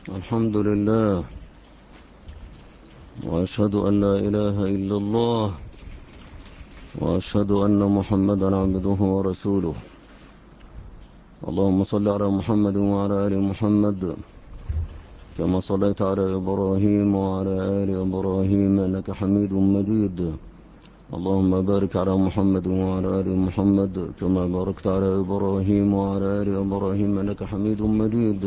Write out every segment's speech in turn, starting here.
الحمد لله، وأشهد أن لا إله إلا الله، وأشهد أن محمدا عبده ورسوله. اللهم صل على محمد وعلى آل محمد كما صليت على إبراهيم وعلى آل إبراهيم إنك حميد مجيد. اللهم بارك على محمد وعلى آل محمد كما باركت على إبراهيم وعلى آل إبراهيم إنك حميد مجيد.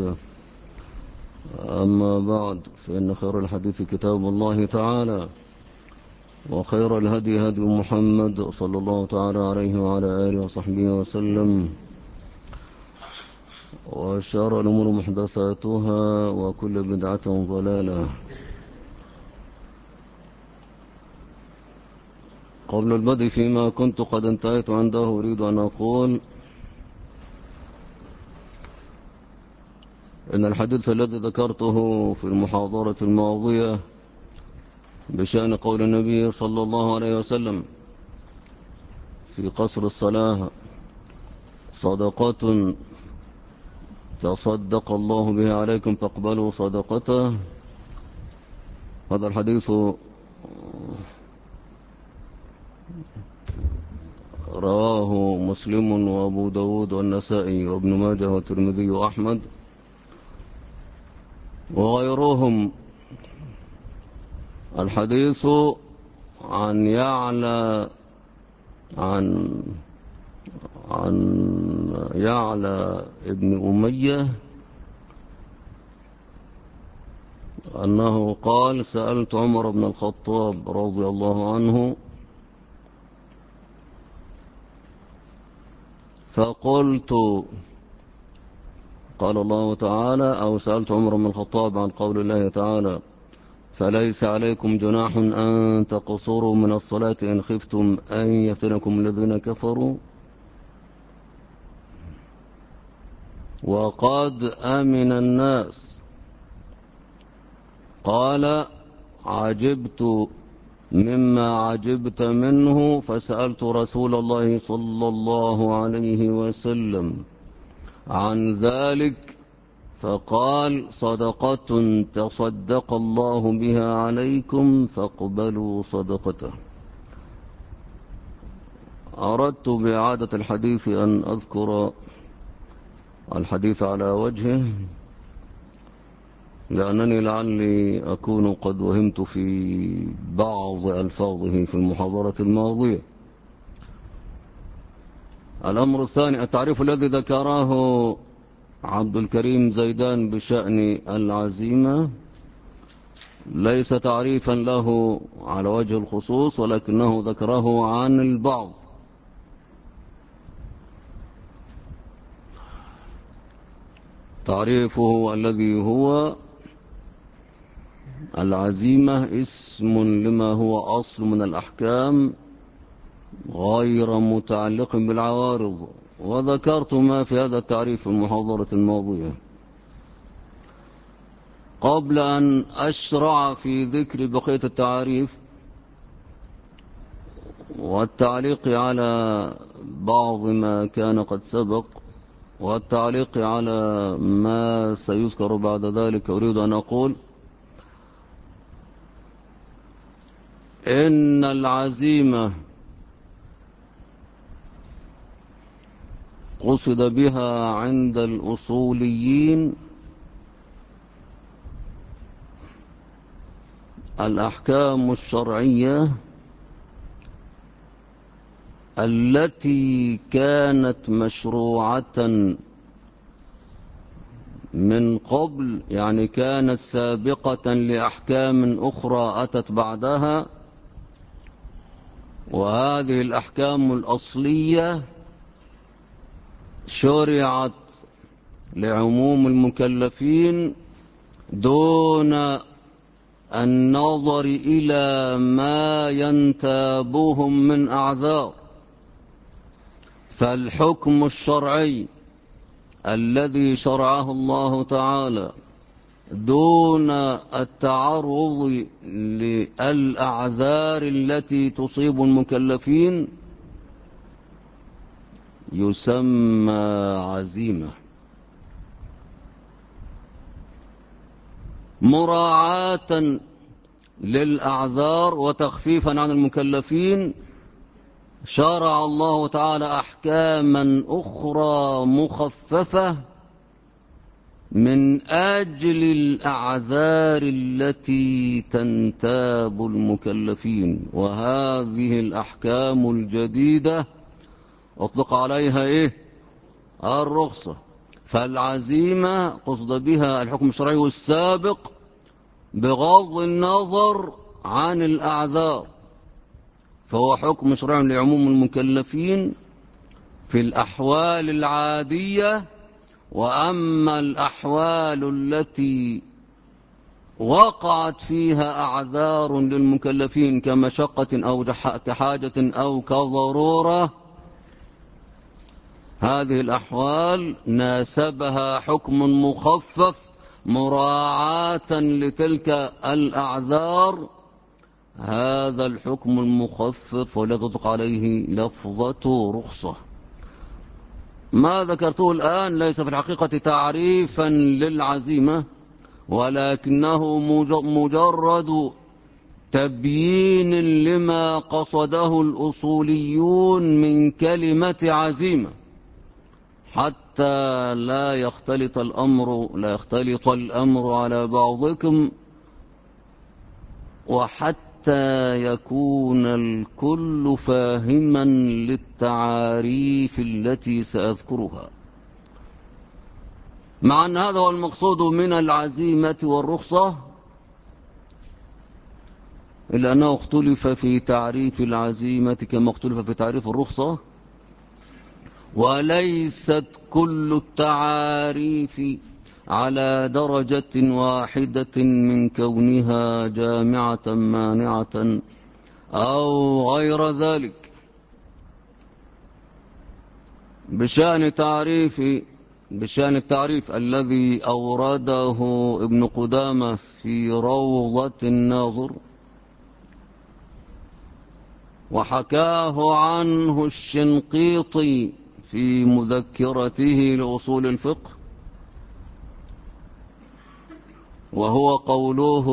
أما بعد، فإن خير الحديث كتاب الله تعالى، وخير الهدي هدي محمد صلى الله تعالى عليه وعلى آله وصحبه وسلم، وشر الأمور محدثاتها، وكل بدعة ضلالة. قبل البدء فيما كنت قد انتهيت عنده، أريد أن أقول إن الحديث الذي ذكرته في المحاضرة الماضية بشأن قول النبي صلى الله عليه وسلم في قصر الصلاة: صدقة تصدق الله بها عليكم فاقبلوا صدقته. هذا الحديث رواه مسلم وأبو داود والنسائي وابن ماجه والترمذي وأحمد وغيرهم. الحديث عن يعلى ابن أمية أنه قال: سألت عمر بن الخطاب رضي الله عنه فقلت، قال الله تعالى، أو سألت عمر بن الخطاب عن قول الله تعالى: فليس عليكم جناح أن تقصروا من الصلاة إن خفتم أن يفتنكم الذين كفروا وقد أمن الناس. قال: عجبت مما عجبت منه، فسألت رسول الله صلى الله عليه وسلم عن ذلك، فقال: صدقة تصدق الله بها عليكم فاقبلوا صدقته. أردت بإعادة الحديث أن أذكر الحديث على وجهه، لأنني لعلي أكون قد وهمت في بعض ألفاظه في المحاضرة الماضية. الأمر الثاني: التعريف الذي ذكره عبد الكريم زيدان بشأن العزيمة ليس تعريفا له على وجه الخصوص، ولكنه ذكره عن البعض. تعريفه الذي هو: العزيمة اسم لما هو أصل من الأحكام غير متعلق بالعوارض. وذكرت ما في هذا التعريف في المحاضرة الماضية. قبل أن أشرع في ذكر بقية التعاريف والتعليق على بعض ما كان قد سبق والتعليق على ما سيذكر بعد ذلك، أريد أن أقول إن العزيمة قصد بها عند الأصوليين الأحكام الشرعية التي كانت مشروعة من قبل، يعني كانت سابقة لأحكام أخرى أتت بعدها، وهذه الأحكام الأصلية شرعت لعموم المكلفين دون النظر إلى ما ينتابهم من أعذار. فالحكم الشرعي الذي شرعه الله تعالى دون التعرض للأعذار التي تصيب المكلفين يسمى عزيمة. مراعاة للأعذار وتخفيفا عن المكلفين شرع الله تعالى أحكاما أخرى مخففة من أجل الأعذار التي تنتاب المكلفين. وهذه الأحكام الجديدة أطلق عليها الرخصة. فالعزيمة قصد بها الحكم الشرعي السابق بغض النظر عن الأعذار، فهو حكم شرعي لعموم المكلفين في الأحوال العادية. وأما الأحوال التي وقعت فيها أعذار للمكلفين كمشقة أو كحاجة أو كضرورة، هذه الأحوال ناسبها حكم مخفف مراعاة لتلك الأعذار. هذا الحكم المخفف ولا تطلق عليه لفظة رخصة. ما ذكرته الآن ليس في الحقيقة تعريفا للعزيمة، ولكنه مجرد تبيين لما قصده الأصوليون من كلمة عزيمة، حتى لا يختلط الأمر على بعضكم، وحتى يكون الكل فاهما للتعاريف التي سأذكرها. مع أن هذا هو المقصود من العزيمة والرخصة، إلا أنه اختلف في تعريف العزيمة كما اختلف في تعريف الرخصة، وليست كل التعاريف على درجة واحدة من كونها جامعة مانعة أو غير ذلك. بشأن التعريف الذي أورده ابن قدامة في روضة الناظر وحكاه عنه الشنقيطي في مذكرته لأصول الفقه، وهو قوله: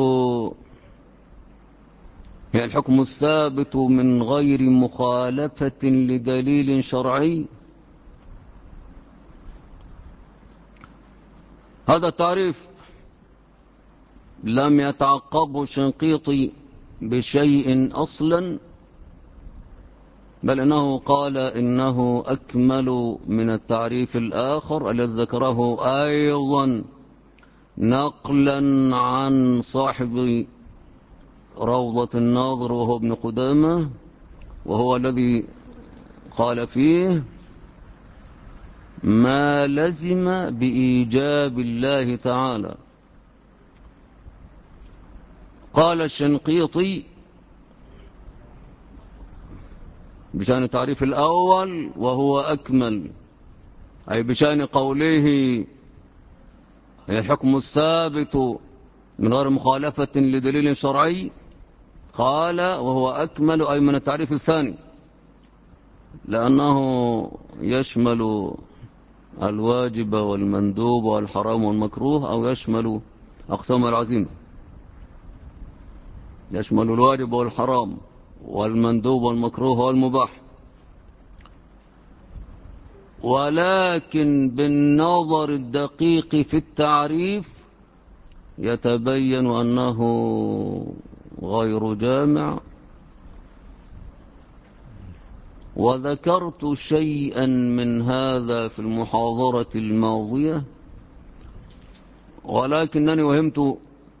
هي الحكم الثابت من غير مخالفة لدليل شرعي. هذا التعريف لم يتعقبه الشنقيطي بشيء أصلا، بل إنه قال إنه أكمل من التعريف الآخر الذي ذكره أيضا نقلا عن صاحب روضة الناظر وهو ابن قدامة، وهو الذي قال فيه: ما لزم بإيجاب الله تعالى. قال الشنقيطي بشأن التعريف الأول وهو أكمل، أي بشأن قوله هي الحكم الثابت من غير مخالفة لدليل شرعي، قال وهو أكمل أي من التعريف الثاني، لأنه يشمل الواجب والمندوب والحرام والمكروه، أو يشمل أقسام العزيمة، يشمل الواجب والحرام والمندوب والمكروه والمباح. ولكن بالنظر الدقيق في التعريف يتبين أنه غير جامع. وذكرت شيئا من هذا في المحاضرة الماضية، ولكنني وهمت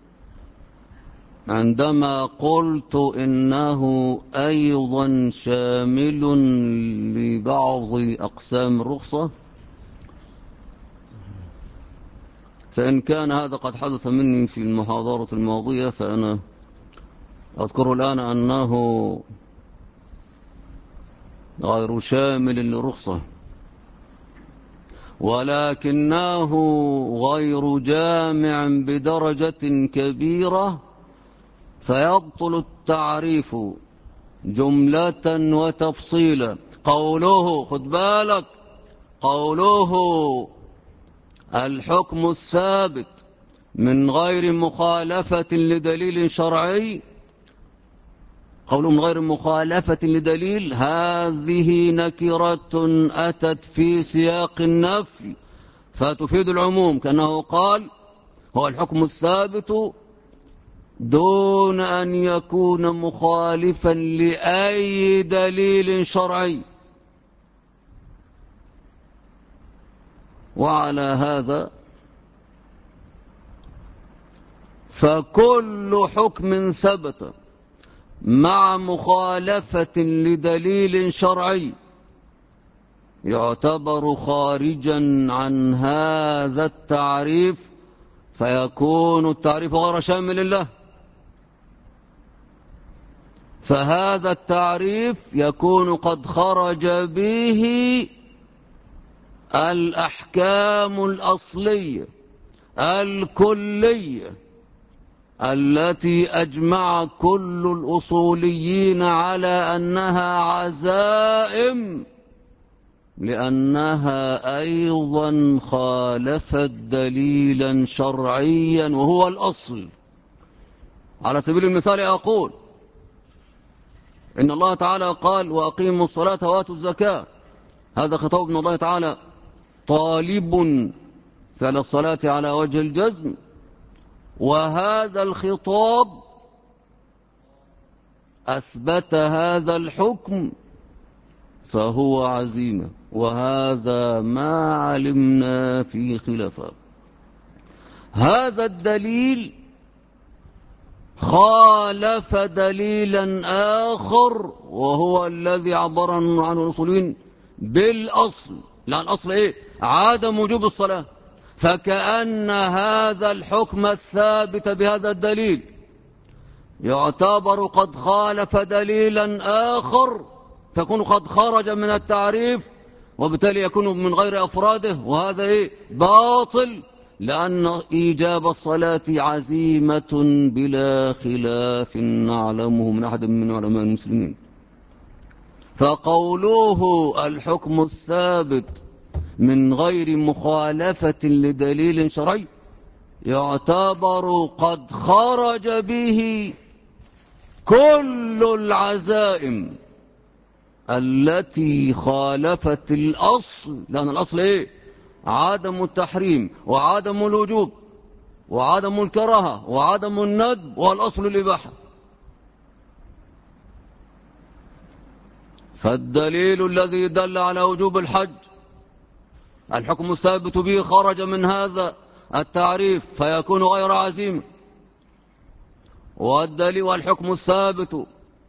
عندما قلت إنه أيضا شامل لبعض أقسام الرخصة. فإن كان هذا قد حدث مني في المحاضرة الماضية، فأنا أذكر الآن أنه غير شامل للرخصة، ولكنه غير جامع بدرجة كبيرة، فيبطل التعريف جملة وتفصيلا. قوله، خد بالك، قوله الحكم الثابت من غير مخالفة لدليل شرعي، قوله من غير مخالفة لدليل، هذه نكرة أتت في سياق النفي فتفيد العموم، كأنه قال هو الحكم الثابت دون أن يكون مخالفا لأي دليل شرعي. وعلى هذا فكل حكم ثبت مع مخالفة لدليل شرعي يعتبر خارجا عن هذا التعريف، فيكون التعريف غير شامل له. فهذا التعريف يكون قد خرج به الأحكام الأصلية الكلية التي أجمع كل الأصوليين على أنها عزائم، لأنها أيضا خالفت دليلا شرعيا وهو الأصل. على سبيل المثال أقول إن الله تعالى قال وأقيموا الصلاة وآتوا الزكاة، هذا خطاب من الله تعالى طالب فعل الصلاة على وجه الجزم، وهذا الخطاب أثبت هذا الحكم فهو عزيمة، وهذا ما علمنا في خلافه. هذا الدليل خالف دليلا آخر وهو الذي عبر عنه الأصوليين بالأصل، لأن الأصل إيه؟ عدم وجوب الصلاة، فكأن هذا الحكم الثابت بهذا الدليل يعتبر قد خالف دليلا آخر، فيكون قد خرج من التعريف، وبالتالي يكون من غير أفراده، وهذا إيه؟ باطل، لأن إيجاب الصلاة عزيمة بلا خلاف نعلمه من أحد من علماء المسلمين. فقوله الحكم الثابت من غير مخالفة لدليل شرعي يعتبر قد خرج به كل العزائم التي خالفت الأصل، لأن الأصل إيه؟ عدم التحريم وعدم الوجوب وعدم الكراهة وعدم الندب، والأصل الإباحة. فالدليل الذي دل على وجوب الحج الحكم الثابت به خرج من هذا التعريف فيكون غير عزيم، والدليل والحكم الثابت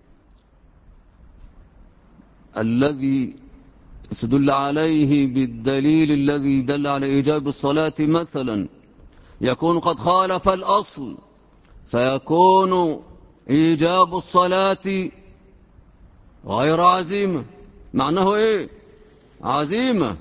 الذي استدل عليه بالدليل الذي دل على إيجاب الصلاة مثلا يكون قد خالف الأصل، فيكون إيجاب الصلاة غير عزيمة. معناه إيه؟ عزيمة.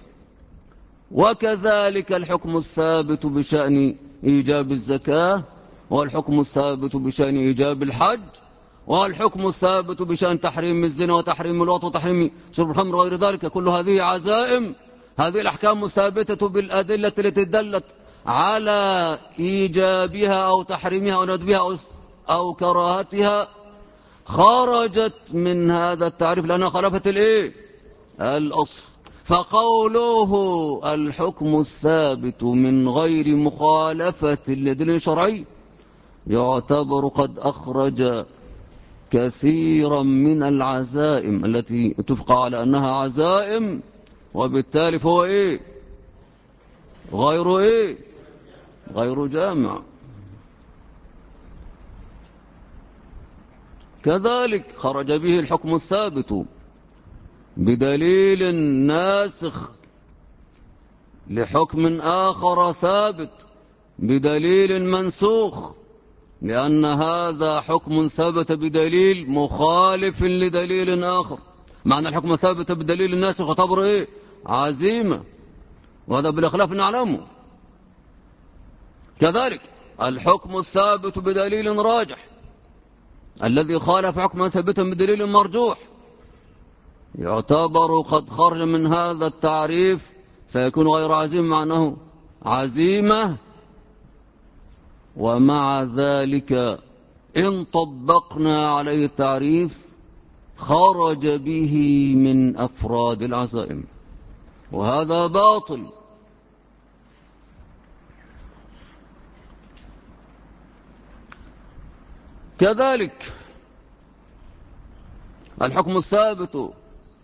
وكذلك الحكم الثابت بشأن إيجاب الزكاة، والحكم الثابت بشأن إيجاب الحج، والحكم الثابت بشأن تحريم الزنا وتحريم الوطن وتحريم شرب الخمر وغير ذلك، كل هذه عزائم. هذه الأحكام الثابتة بالأدلة التي دلت على إيجابها أو تحريمها أو ندبها أو كراهتها خرجت من هذا التعريف لأنها خالفت الإيه؟ الأصل. فقوله الحكم الثابت من غير مخالفة لدليل شرعي يعتبر قد أخرج كثيرا من العزائم التي اتفق على أنها عزائم، وبالتالي فهو إيه؟ غير إيه؟ غير جامع. كذلك خرج به الحكم الثابت بدليل ناسخ لحكم آخر ثابت بدليل منسوخ، لأن هذا حكم ثبت بدليل مخالف لدليل آخر. معنى الحكم ثابت بدليل الناسخ يعتبر إيه؟ عزيمة، وهذا بالإخلاف نعلمه. كذلك الحكم الثابت بدليل راجح الذي خالف حكما ثابتا بدليل مرجوح يعتبر قد خرج من هذا التعريف فيكون غير عزيم، معناه عزيمة ومع ذلك إن طبقنا عليه التعريف خرج به من أفراد العزائم، وهذا باطل. كذلك الحكم الثابت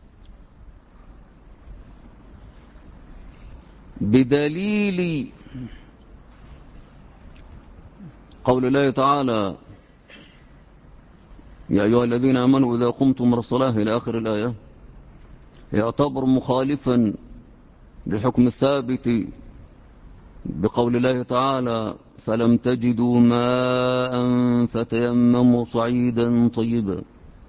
بدليل قول الله تعالى: يا أيها الذين آمنوا إذا قمتم إلى الصلاة إلى آخر الآية، يعتبر مخالفا للحكم الثابت بقول الله تعالى: فلم تجدوا ماء فتيمموا صعيدا طيبا.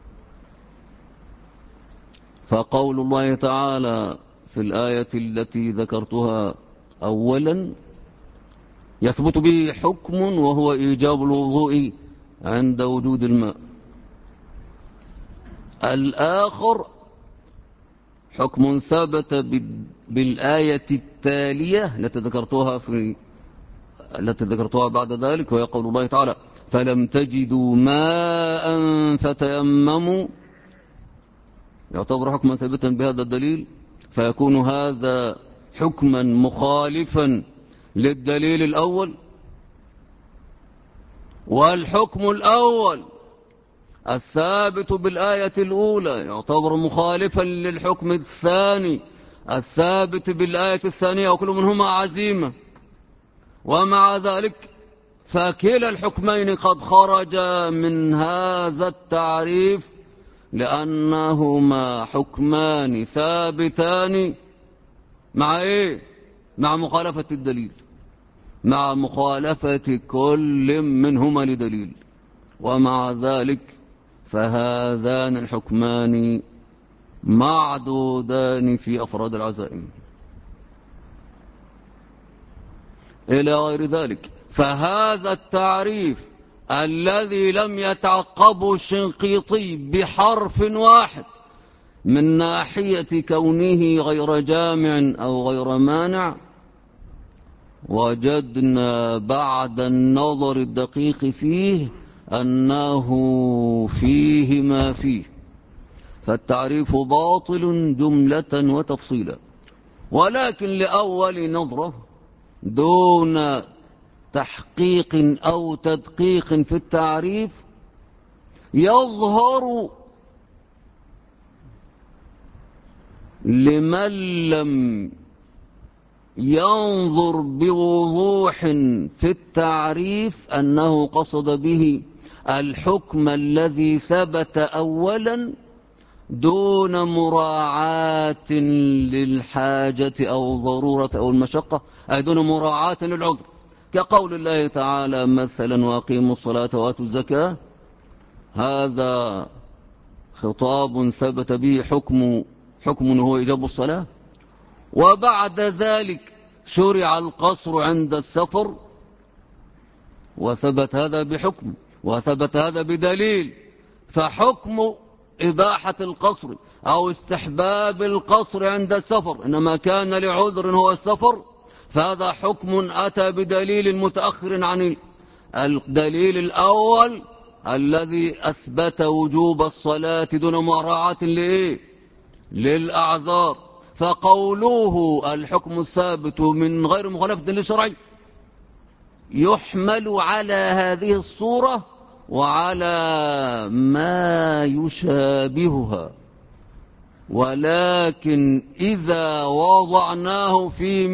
فقول الله تعالى في الآية التي ذكرتها أولا يثبت به حكم، وهو إيجاب الوضوء عند وجود الماء. الآخر حكم ثبت بالآية التالية التي ذكرتها بعد ذلك، وهي قول الله تعالى: فلم تجدوا ماء فتيمموا. يعتبر حكما ثابتا بهذا الدليل، فيكون هذا حكما مخالفا للدليل الأول. والحكم الأول الثابت بالآية الأولى يعتبر مخالفا للحكم الثاني الثابت بالآية الثانية، وكل منهما عزيمة. ومع ذلك فكلا الحكمين قد خرج من هذا التعريف، لأنهما حكمان ثابتان مع إيه؟ مع مخالفة الدليل، مع مخالفة كل منهما لدليل. ومع ذلك فهذان الحكمان معدودان في أفراد العزائم إلى غير ذلك. فهذا التعريف الذي لم يتعقبه الشنقيطي بحرف واحد من ناحية كونه غير جامع أو غير مانع، وجدنا بعد النظر الدقيق فيه أنه فيه ما فيه. فالتعريف باطل جملة وتفصيلا. ولكن لأول نظرة دون تحقيق أو تدقيق في التعريف يظهر لمن لم ينظر بوضوح في التعريف أنه قصد به الحكم الذي ثبت أولا دون مراعاة للحاجة أو الضرورة أو المشقة، أي دون مراعاة للعذر، كقول الله تعالى مثلا: وأقيموا الصلاة وآتوا الزكاة. هذا خطاب ثبت به حكم هو إيجاب الصلاة، وبعد ذلك شرع القصر عند السفر، وثبت هذا بحكم وثبت هذا بدليل. فحكم إباحة القصر أو استحباب القصر عند السفر إنما كان لعذر هو السفر، فهذا حكم أتى بدليل متأخر عن الدليل الأول الذي أثبت وجوب الصلاة دون مراعاة للأعذار. فقوله الحكم الثابت من غير مخالفة للشرع يحمل على هذه الصورة وعلى ما يشابهها، ولكن إذا وضعناه في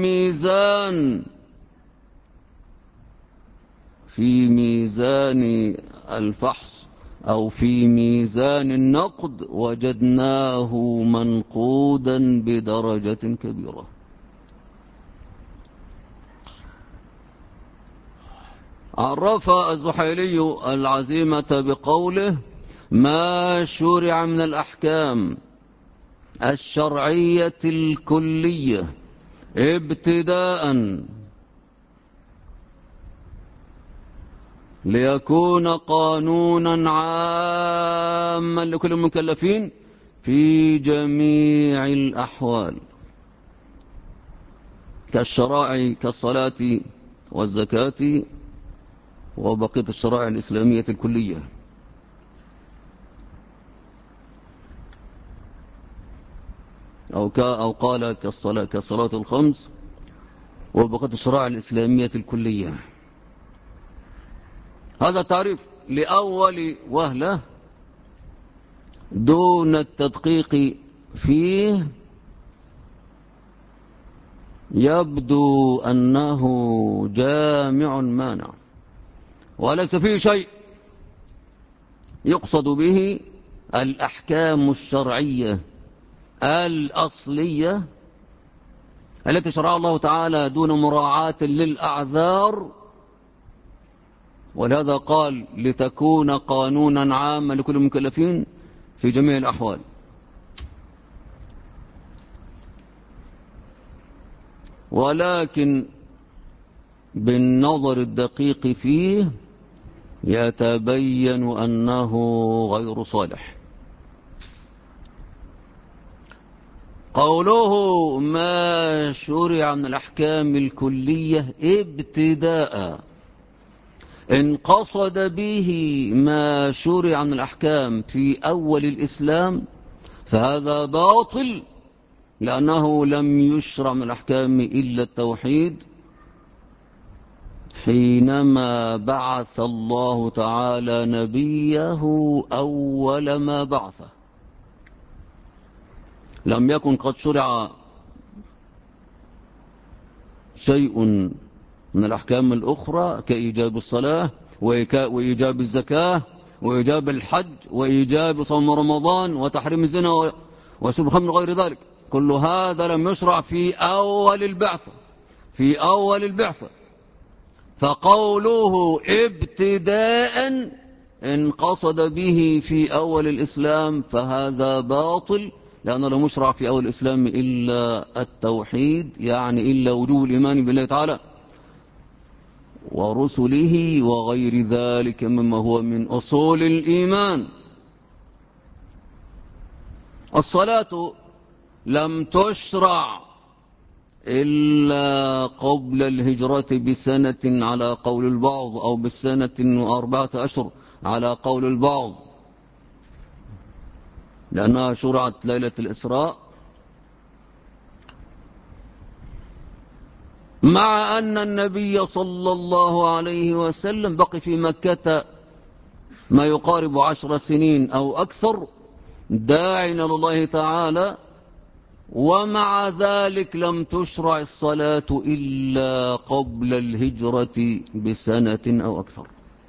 ميزان الفحص أو في ميزان النقد وجدناه منقودا بدرجة كبيرة. عرف الزحيلي العزيمة بقوله: ما شرع من الأحكام الشرعية الكلية ابتداء ليكون قانونا عاما لكل المكلفين في جميع الأحوال، كالشرائع كالصلاة والزكاة وبقية الشرائع الإسلامية الكلية. أو قال كالصلاة الخمس وبقية الشرائع الإسلامية الكلية. هذا تعريف لأول وهلة دون التدقيق فيه يبدو أنه جامع مانع، وليس فيه شيء يقصد به الأحكام الشرعية الأصلية التي شرعها الله تعالى دون مراعاة للأعذار، ولهذا قال لتكون قانونا عاما لكل المكلفين في جميع الأحوال. ولكن بالنظر الدقيق فيه يتبين أنه غير صالح. قوله ما شرع من الأحكام الكلية ابتداء، إن قصد به ما شرع من الأحكام في أول الإسلام فهذا باطل، لأنه لم يشرع من الأحكام إلا التوحيد حينما بعث الله تعالى نبيه أول ما بعثه. لم يكن قد شرع شيء من الأحكام الأخرى كإيجاب الصلاة وإيجاب الزكاة وإيجاب الحج وإيجاب صوم رمضان وتحريم الزنا وشرب الخمر غير ذلك. كل هذا لم يشرع في أول البعثة. فقوله ابتداء إن قصد به في أول الإسلام فهذا باطل، لأنه لم يشرع في أول الإسلام إلا التوحيد، يعني إلا وجوب الإيمان بالله تعالى ورسله وغير ذلك مما هو من أصول الإيمان. الصلاة لم تشرع إلا قبل الهجرة بسنة على قول البعض، أو بالسنة و4 أشهر على قول البعض، لأنها شرعت ليلة الإسراء، مع أن النبي صلى الله عليه وسلم بقي في مكة ما يقارب 10 سنين أو أكثر داعٍ إلى الله تعالى، ومع ذلك لم تشرع الصلاة إلا قبل الهجرة بسنة أو أكثر.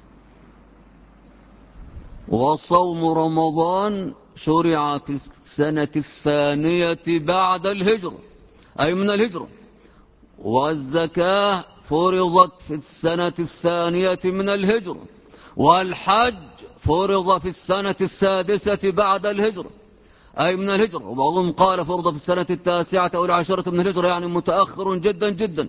وصوم رمضان شرع في السنة الثانية بعد الهجرة، أي من الهجرة، والزكاة فرضت في السنة الثانية من الهجرة، والحج فرض في السنة السادسة بعد الهجرة أي من الهجرة، وبعضهم قال فرض في السنة التاسعة أو العاشرة من الهجرة، يعني متأخر جدا جدا.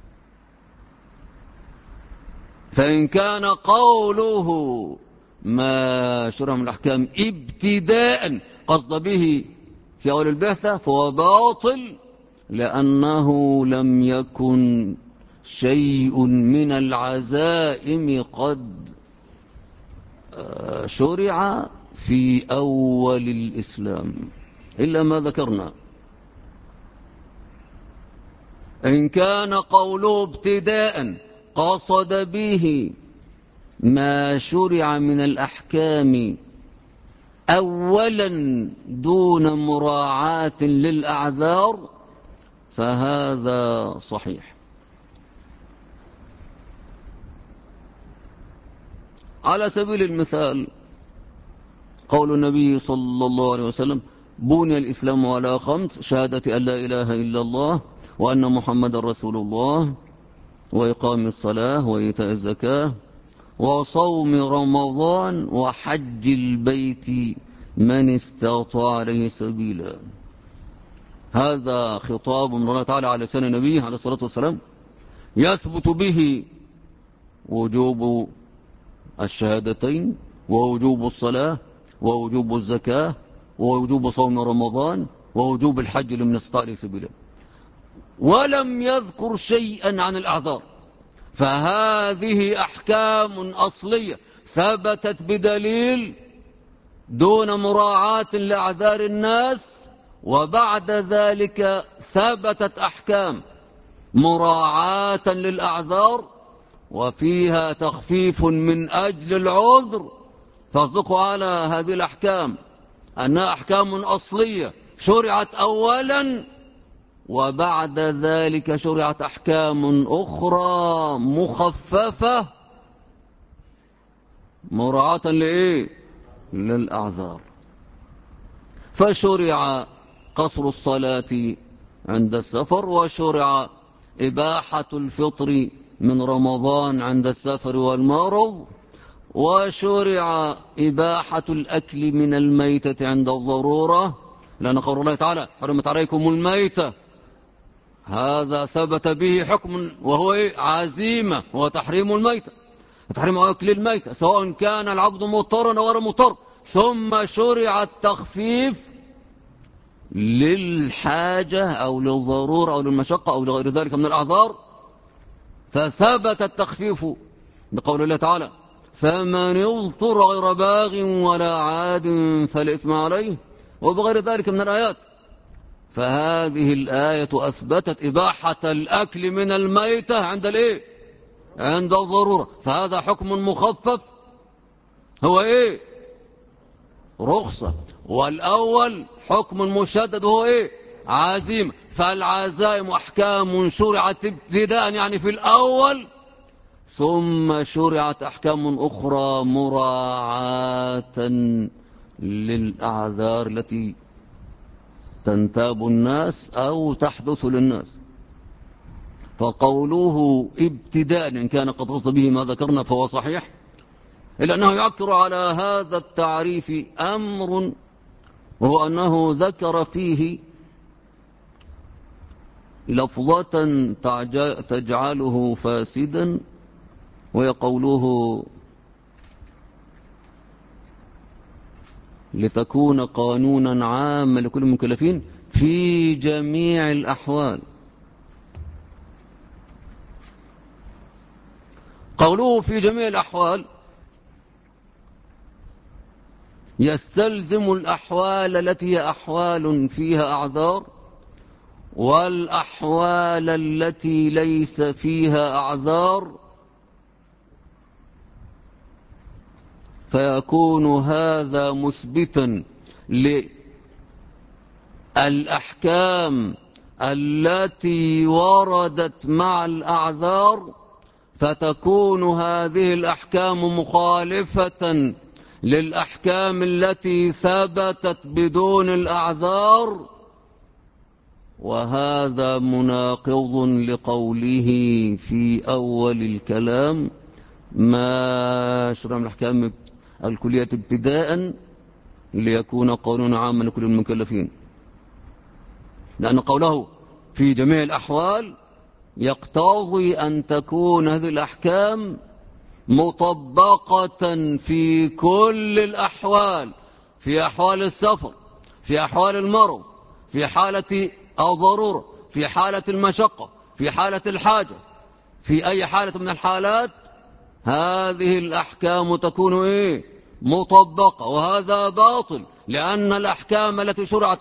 فإن كان قوله ما شرع من الأحكام ابتداء قصد به في أول البعثة فهو باطل، لأنه لم يكن شيء من العزائم قد شرع في أول الإسلام إلا ما ذكرنا. إن كان قوله ابتداء قصد به ما شرع من الأحكام أولا دون مراعاة للأعذار فهذا صحيح. على سبيل المثال قول النبي صلى الله عليه وسلم بني الإسلام على 5: شهادة أن لا إله إلا الله وأن محمد رسول الله وإقام الصلاة وإيتاء الزكاة وصوم رمضان وحج البيت من استطاع عليه سبيلا. هذا خطاب من الله تعالى على لسان النبي عليه الصلاة والسلام يثبت به وجوب الشهادتين ووجوب الصلاة ووجوب الزكاة ووجوب صوم رمضان ووجوب الحج لمن استطاع إليه سبيلا، ولم يذكر شيئا عن الأعذار. فهذه أحكام أصلية ثبتت بدليل دون مراعاة لأعذار الناس، وبعد ذلك ثبتت أحكام مراعاة للأعذار وفيها تخفيف من أجل العذر، فاصدقوا على هذه الأحكام أنها أحكام أصلية شرعت أولا، وبعد ذلك شرعت أحكام أخرى مخففة مراعاة لإيه؟ للأعذار. فشرع قصر الصلاة عند السفر، وشرع إباحة الفطر من رمضان عند السفر والمرض، وشرع إباحة الأكل من الميتة عند الضرورة، لأن قول الله تعالى حرمت عليكم الميتة، هذا ثبت به حكم وهو عزيمة، هو تحريم الميتة، تحريم أكل الميتة سواء كان العبد مضطرا أو غير مضطر. ثم شرع التخفيف للحاجة أو للضرورة أو للمشقة أو لغير ذلك من الأعذار، فثبت التخفيف بقول الله تعالى فمن اضطر غير باغ ولا عاد فلا إثم عليه، وبغير ذلك من الآيات. فهذه الآية أثبتت إباحة الأكل من الميتة عند الإيه؟ عند الضرورة، فهذا حكم مخفف هو إيه؟ رخصة. والأول حكم مشدد هو إيه؟ عزيمة. فالعزائم أحكام شرعت ابتداء يعني في الأول، ثم شرعت أحكام أخرى مراعاة للأعذار التي تنتاب الناس أو تحدث للناس. فقوله ابتداء إن كان قد قصد به ما ذكرنا فهو صحيح، إلا أنه يعكر على هذا التعريف أمر، وهو أنه ذكر فيه لفظة تجعله فاسدا، وهي قوله لتكون قانونا عاما لكل المكلفين في جميع الأحوال. قوله في جميع الأحوال يستلزم الأحوال التي هي أحوال فيها أعذار، والأحوال التي ليس فيها أعذار، فيكون هذا مثبتا للأحكام التي وردت مع الأعذار، فتكون هذه الأحكام مخالفة للأحكام التي ثبتت بدون الأعذار، وهذا مناقض لقوله في أول الكلام ما شرع من الأحكام الكلية ابتداء ليكون قانونا عاما لكل المكلفين، لأن قوله في جميع الأحوال يقتضي أن تكون هذه الأحكام مطبقة في كل الأحوال، في أحوال السفر، في أحوال المرض، في حالة الضرورة، في حالة المشقة، في حالة الحاجة، في أي حالة من الحالات هذه الأحكام تكون إيه؟ مطبقة. وهذا باطل، لأن الأحكام التي شرعت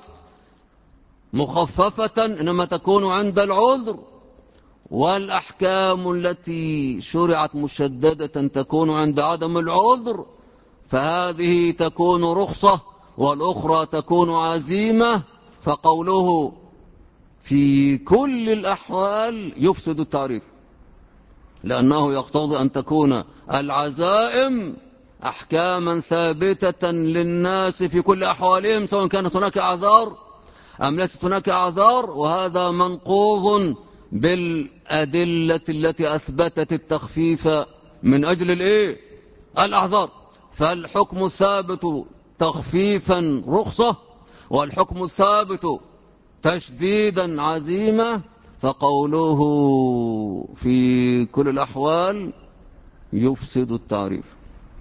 مخففة إنما تكون عند العذر، والأحكام التي شرعت مشددة تكون عند عدم العذر، فهذه تكون رخصة والأخرى تكون عزيمة. فقوله في كل الأحوال يفسد التعريف، لأنه يقتضي أن تكون العزائم أحكاما ثابتة للناس في كل أحوالهم، سواء كانت هناك أعذار أم ليست هناك أعذار، وهذا منقوض بالأدلة التي أثبتت التخفيف من أجل الإيه؟ الأعذار. فالحكم الثابت تخفيفا رخصة، والحكم الثابت تشديدا عزيمة، فقوله في كل الأحوال يفسد التعريف.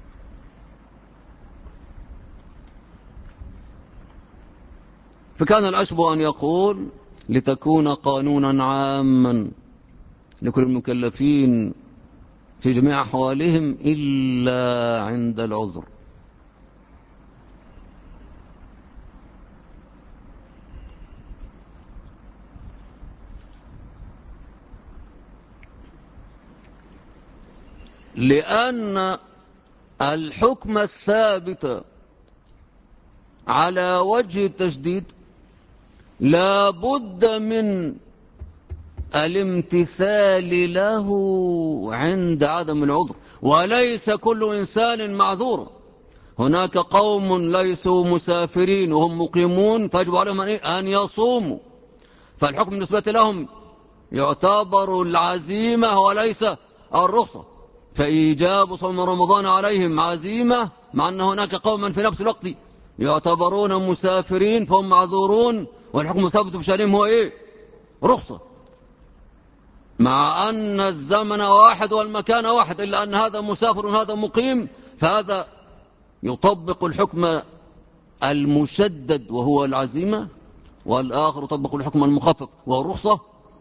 فكان الأشبه أن يقول لتكون قانونا عاما لكل المكلفين في جميع أحوالهم إلا عند العذر. لأن الحكم الثابت على وجه التشديد لا بد من الامتثال له عند عدم العذر، وليس كل إنسان معذور. هناك قوم ليسوا مسافرين وهم مقيمون فيجب عليهم أن يصوموا، فالحكم بالنسبة لهم يعتبر العزيمة وليس الرخصة، فإيجاب صوم رمضان عليهم عزيمة، مع أن هناك قوما في نفس الوقت يعتبرون مسافرين فهم معذورون والحكم ثابت بشأنهم هو إيه؟ رخصة، مع أن الزمن واحد والمكان واحد، إلا أن هذا مسافر وهذا مقيم، فهذا يطبق الحكم المشدد وهو العزيمة، والآخر يطبق الحكم المخفف وهو الرخصة.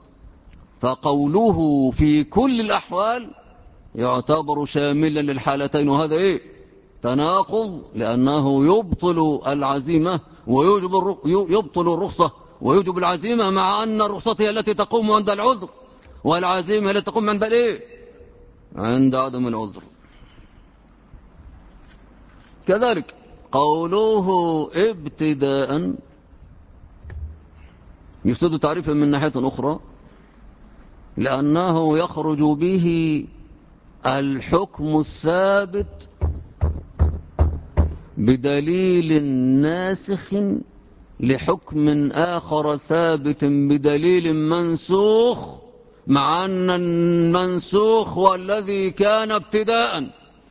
فقوله في كل الأحوال يعتبر شاملا للحالتين، وهذا إيه؟ تناقض، لأنه يبطل العزيمة يبطل الرخصة ويوجب العزيمة، مع أن الرخصة هي التي تقوم عند العذر والعزيمة هي التي تقوم عند الإيه؟ عند عدم العذر. كذلك قوله ابتداء يفسد تعريفا من ناحية أخرى، لأنه يخرج به الحكم الثابت بدليل ناسخ لحكم آخر ثابت بدليل منسوخ، مع أن المنسوخ هو الذي كان ابتداء.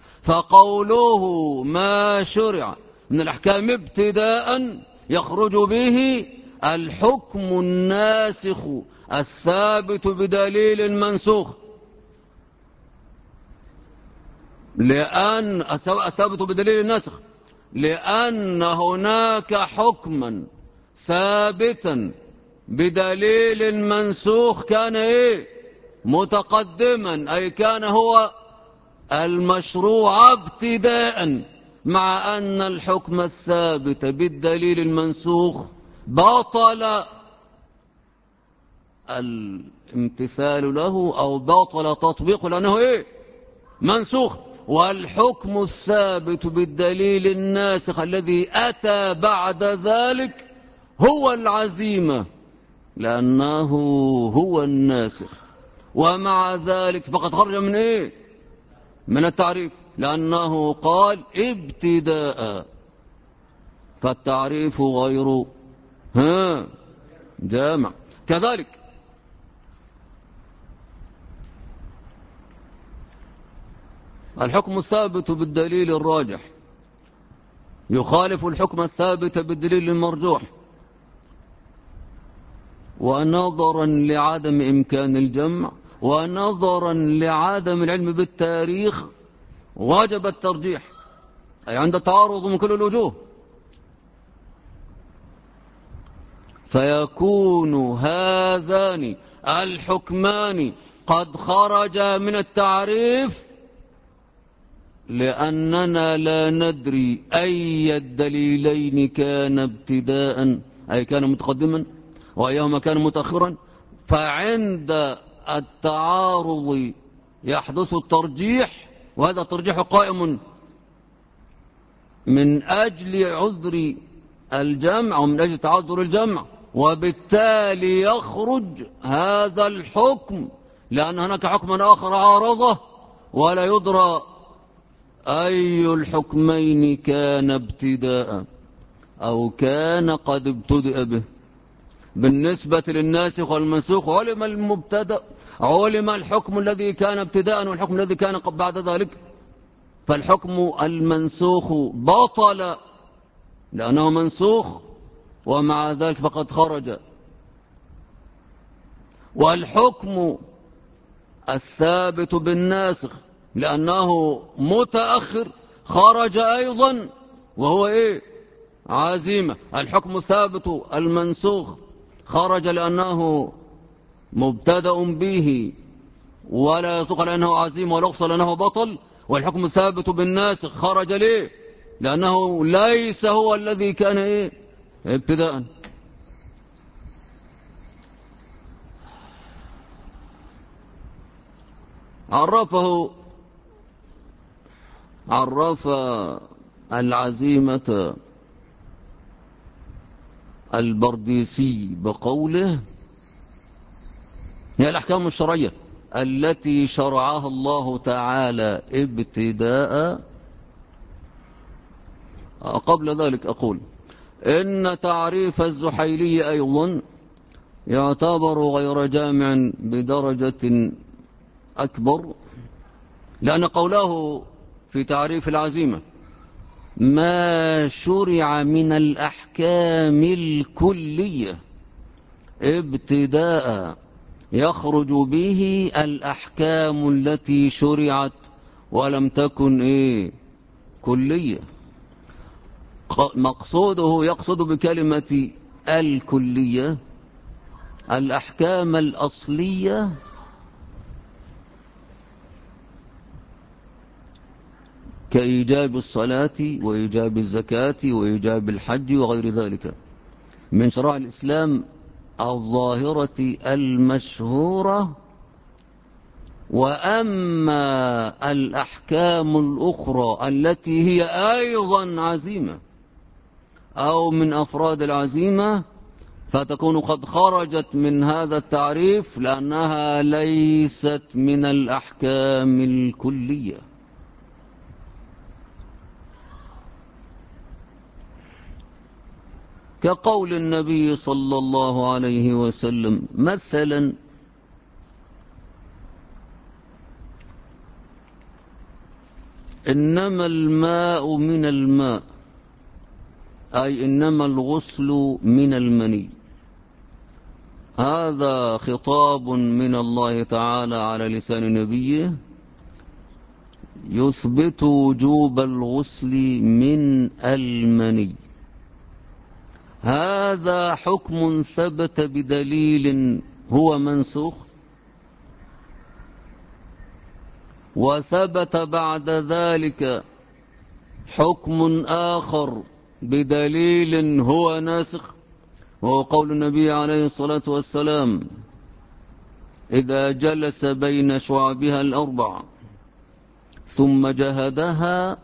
فقوله ما شرع من الأحكام ابتداء يخرج به الحكم الناسخ الثابت بدليل منسوخ، لأن الثابت بدليل النسخ، لأن هناك حكما ثابتا بدليل منسوخ كان إيه؟ متقدما، أي كان هو المشروع ابتداء، مع أن الحكم الثابت بالدليل المنسوخ بطل الامتثال له أو بطل تطبيقه لأنه إيه؟ منسوخ. والحكم الثابت بالدليل الناسخ الذي أتى بعد ذلك هو العزيمة، لأنه هو الناسخ، ومع ذلك فقد خرج من إيه؟ من التعريف، لأنه قال ابتداء، فالتعريف غير جامع. كذلك الحكم الثابت بالدليل الراجح يخالف الحكم الثابت بالدليل المرجوح، ونظرا لعدم إمكان الجمع ونظرا لعدم العلم بالتاريخ وجب الترجيح، أي عند تعارض من كل الوجوه، فيكون هذان الحكمان قد خرجا من التعريف، لأننا لا ندري أي الدليلين كان ابتداء أي كان متقدما وأيهما كان متأخرا، فعند التعارض يحدث الترجيح، وهذا الترجيح قائم من أجل عذر الجمع ومن أجل تعذر الجمع، وبالتالي يخرج هذا الحكم، لأن هناك حكما آخر عارضه ولا يدرى أي الحكمين كان ابتداء أو كان قد ابتدأ به. بالنسبة للناسخ والمنسوخ علم المبتدأ، علم الحكم الذي كان ابتداء والحكم الذي كان بعد ذلك، فالحكم المنسوخ بطل لأنه منسوخ، ومع ذلك فقد خرج. والحكم الثابت بالناسخ لأنه متأخر خرج أيضا، وهو إيه؟ عزيمة. الحكم الثابت المنسوخ خرج لأنه مبتدأ به ولا يصدق على أنه عزيم ولا يقصى لأنه بطل، والحكم ثابت بالناسخ. خرج ليه؟ لأنه ليس هو الذي كان إيه ابتداء. عرف العزيمة البرديسي بقوله: هي الأحكام الشرعية التي شرعها الله تعالى ابتداء. قبل ذلك أقول إن تعريف الزحيلي أيضا يعتبر غير جامع بدرجة أكبر، لأن قوله في تعريف العزيمة: ما شرع من الأحكام الكلية ابتداء، يخرج به الأحكام التي شرعت ولم تكن كلية. مقصوده يقصد بكلمة الكلية الأحكام الأصلية كإيجاب الصلاة وإيجاب الزكاة وإيجاب الحج وغير ذلك من شرائع الإسلام الظاهرة المشهورة. وأما الأحكام الأخرى التي هي أيضا عزيمة أو من أفراد العزيمة فتكون قد خرجت من هذا التعريف لأنها ليست من الأحكام الكلية. كقول النبي صلى الله عليه وسلم مثلا: إنما الماء من الماء، أي إنما الغسل من المني. هذا خطاب من الله تعالى على لسان نبيه يثبت وجوب الغسل من المني. هذا حكم ثبت بدليل هو منسوخ، وثبت بعد ذلك حكم آخر بدليل هو ناسخ، وهو قول النبي عليه الصلاة والسلام: إذا جلس بين شعبها الأربع ثم جهدها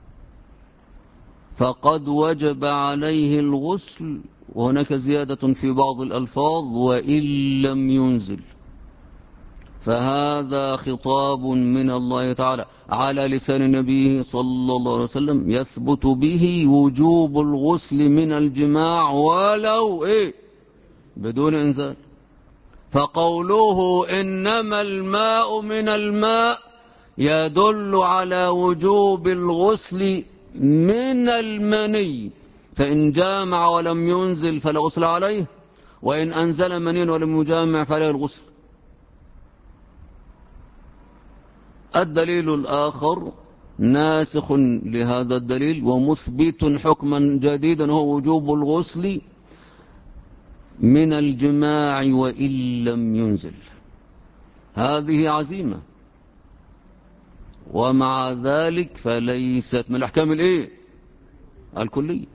فقد وجب عليه الغسل. وهناك زيادة في بعض الألفاظ: وإن لم ينزل. فهذا خطاب من الله تعالى على لسان نبيه صلى الله عليه وسلم يثبت به وجوب الغسل من الجماع ولو بدون إنزال. فقوله إنما الماء من الماء يدل على وجوب الغسل من المني، فإن جامع ولم ينزل فلا غسل عليه، وإن أنزل مني ولم يجامع فلا الغسل. الدليل الآخر ناسخ لهذا الدليل ومثبت حكما جديدا، هو وجوب الغسل من الجماع وإن لم ينزل. هذه عزيمة، ومع ذلك فليست من الأحكام الكلية.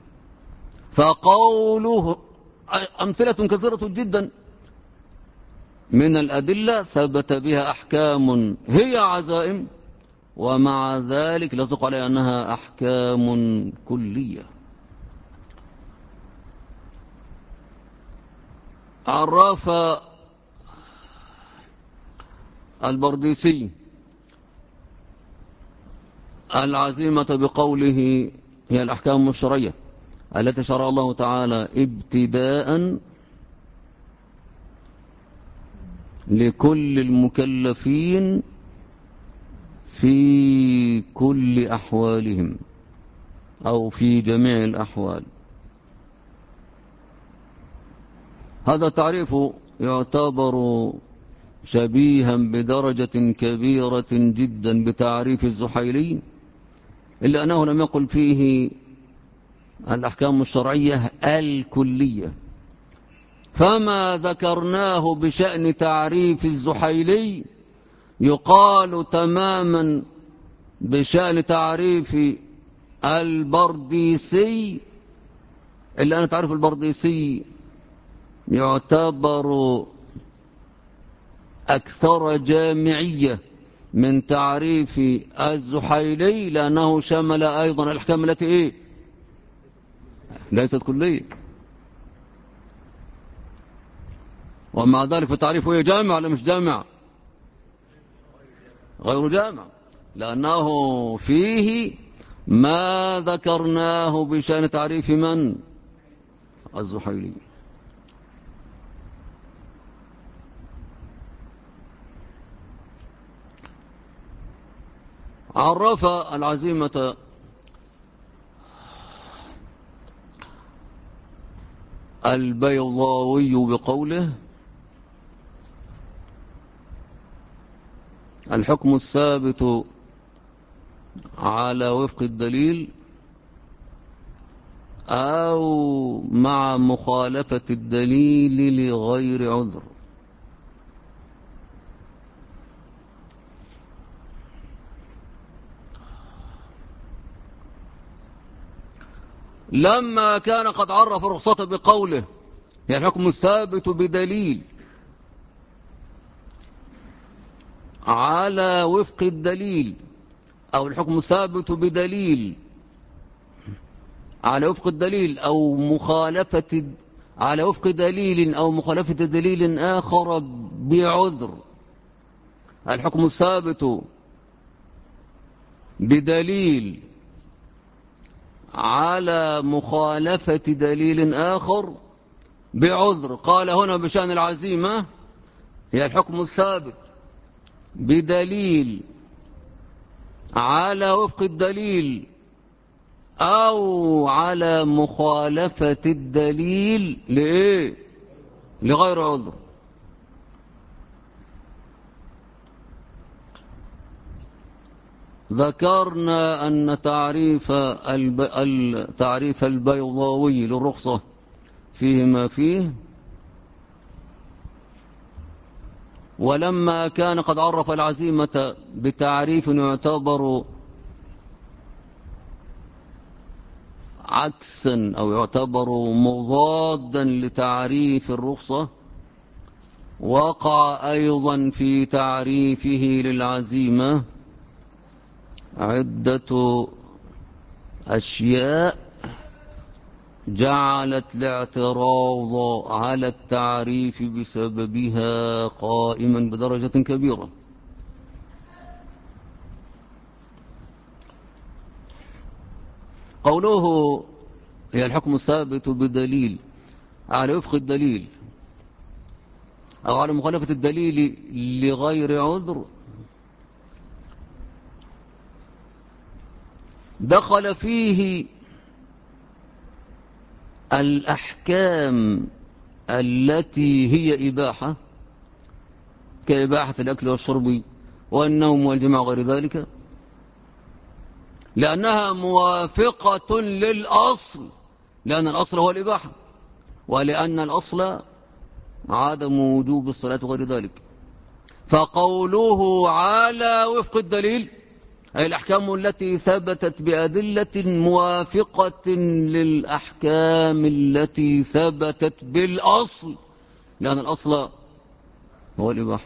فقوله أمثلة كثيرة جدا من الأدلة ثبت بها أحكام هي عزائم، ومع ذلك لا يصدق عليها أنها أحكام كلية. عرف البرديسي العزيمة بقوله: هي الأحكام الشرعية التي شرع الله تعالى ابتداء لكل المكلفين في كل أحوالهم أو في جميع الأحوال. هذا التعريف يعتبر شبيها بدرجة كبيرة جدا بتعريف الزحيلي، إلا أنه لم يقل فيه الأحكام الشرعية الكلية. فما ذكرناه بشأن تعريف الزحيلي يقال تماما بشأن تعريف البرديسي، إلا أن تعريف البرديسي يعتبر أكثر جامعية من تعريف الزحيلي، لأنه شمل أيضا الأحكام التي إيه؟ ليست كلية. ومع ذلك فتعريفه إيه؟ جامع ولا مش جامع؟ غير جامع، لأنه فيه ما ذكرناه بشأن تعريف من؟ الزحيلي. عرف العزيمة البيضاوي بقوله: الحكم الثابت على وفق الدليل أو مع مخالفة الدليل لغير عذر. لما كان قد عرف الرخصة بقوله هي الحكم الثابت بدليل على وفق الدليل، أو الحكم الثابت بدليل على وفق الدليل أو مخالفة على وفق دليل أو مخالفة دليل آخر بعذر، الحكم الثابت بدليل على مخالفة دليل آخر بعذر. قال هنا بشأن العزيمة هي الحكم الثابت بدليل على وفق الدليل أو على مخالفة الدليل لإيه؟ لغير عذر. ذكرنا أن تعريف البيضاوي للرخصة فيه ما فيه، ولما كان قد عرف العزيمة بتعريف يعتبر عكسا أو يعتبر مضادا لتعريف الرخصة، وقع أيضا في تعريفه للعزيمة عدة أشياء جعلت الاعتراض على التعريف بسببها قائما بدرجة كبيرة. قوله هي الحكم الثابت بدليل على وفق الدليل أو على مخالفة الدليل لغير عذر، دخل فيه الأحكام التي هي إباحة، كإباحة الأكل والشرب والنوم والجماع غير ذلك، لأنها موافقة للأصل، لأن الأصل هو الإباحة، ولأن الأصل عدم وجوب الصلاة وغير ذلك. فقوله على وفق الدليل أي الأحكام التي ثبتت بأدلة موافقة للأحكام التي ثبتت بالأصل، لأن الأصل هو الإباحة.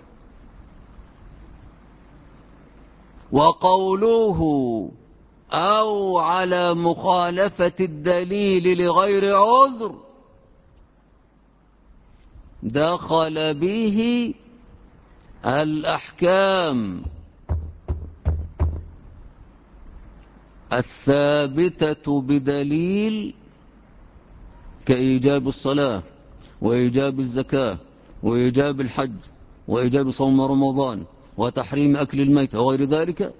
وقوله أو على مخالفة الدليل لغير عذر دخل به الأحكام الثابتة بدليل كإيجاب الصلاة وإيجاب الزكاة وإيجاب الحج وإيجاب صوم رمضان وتحريم أكل الميت وغير ذلك،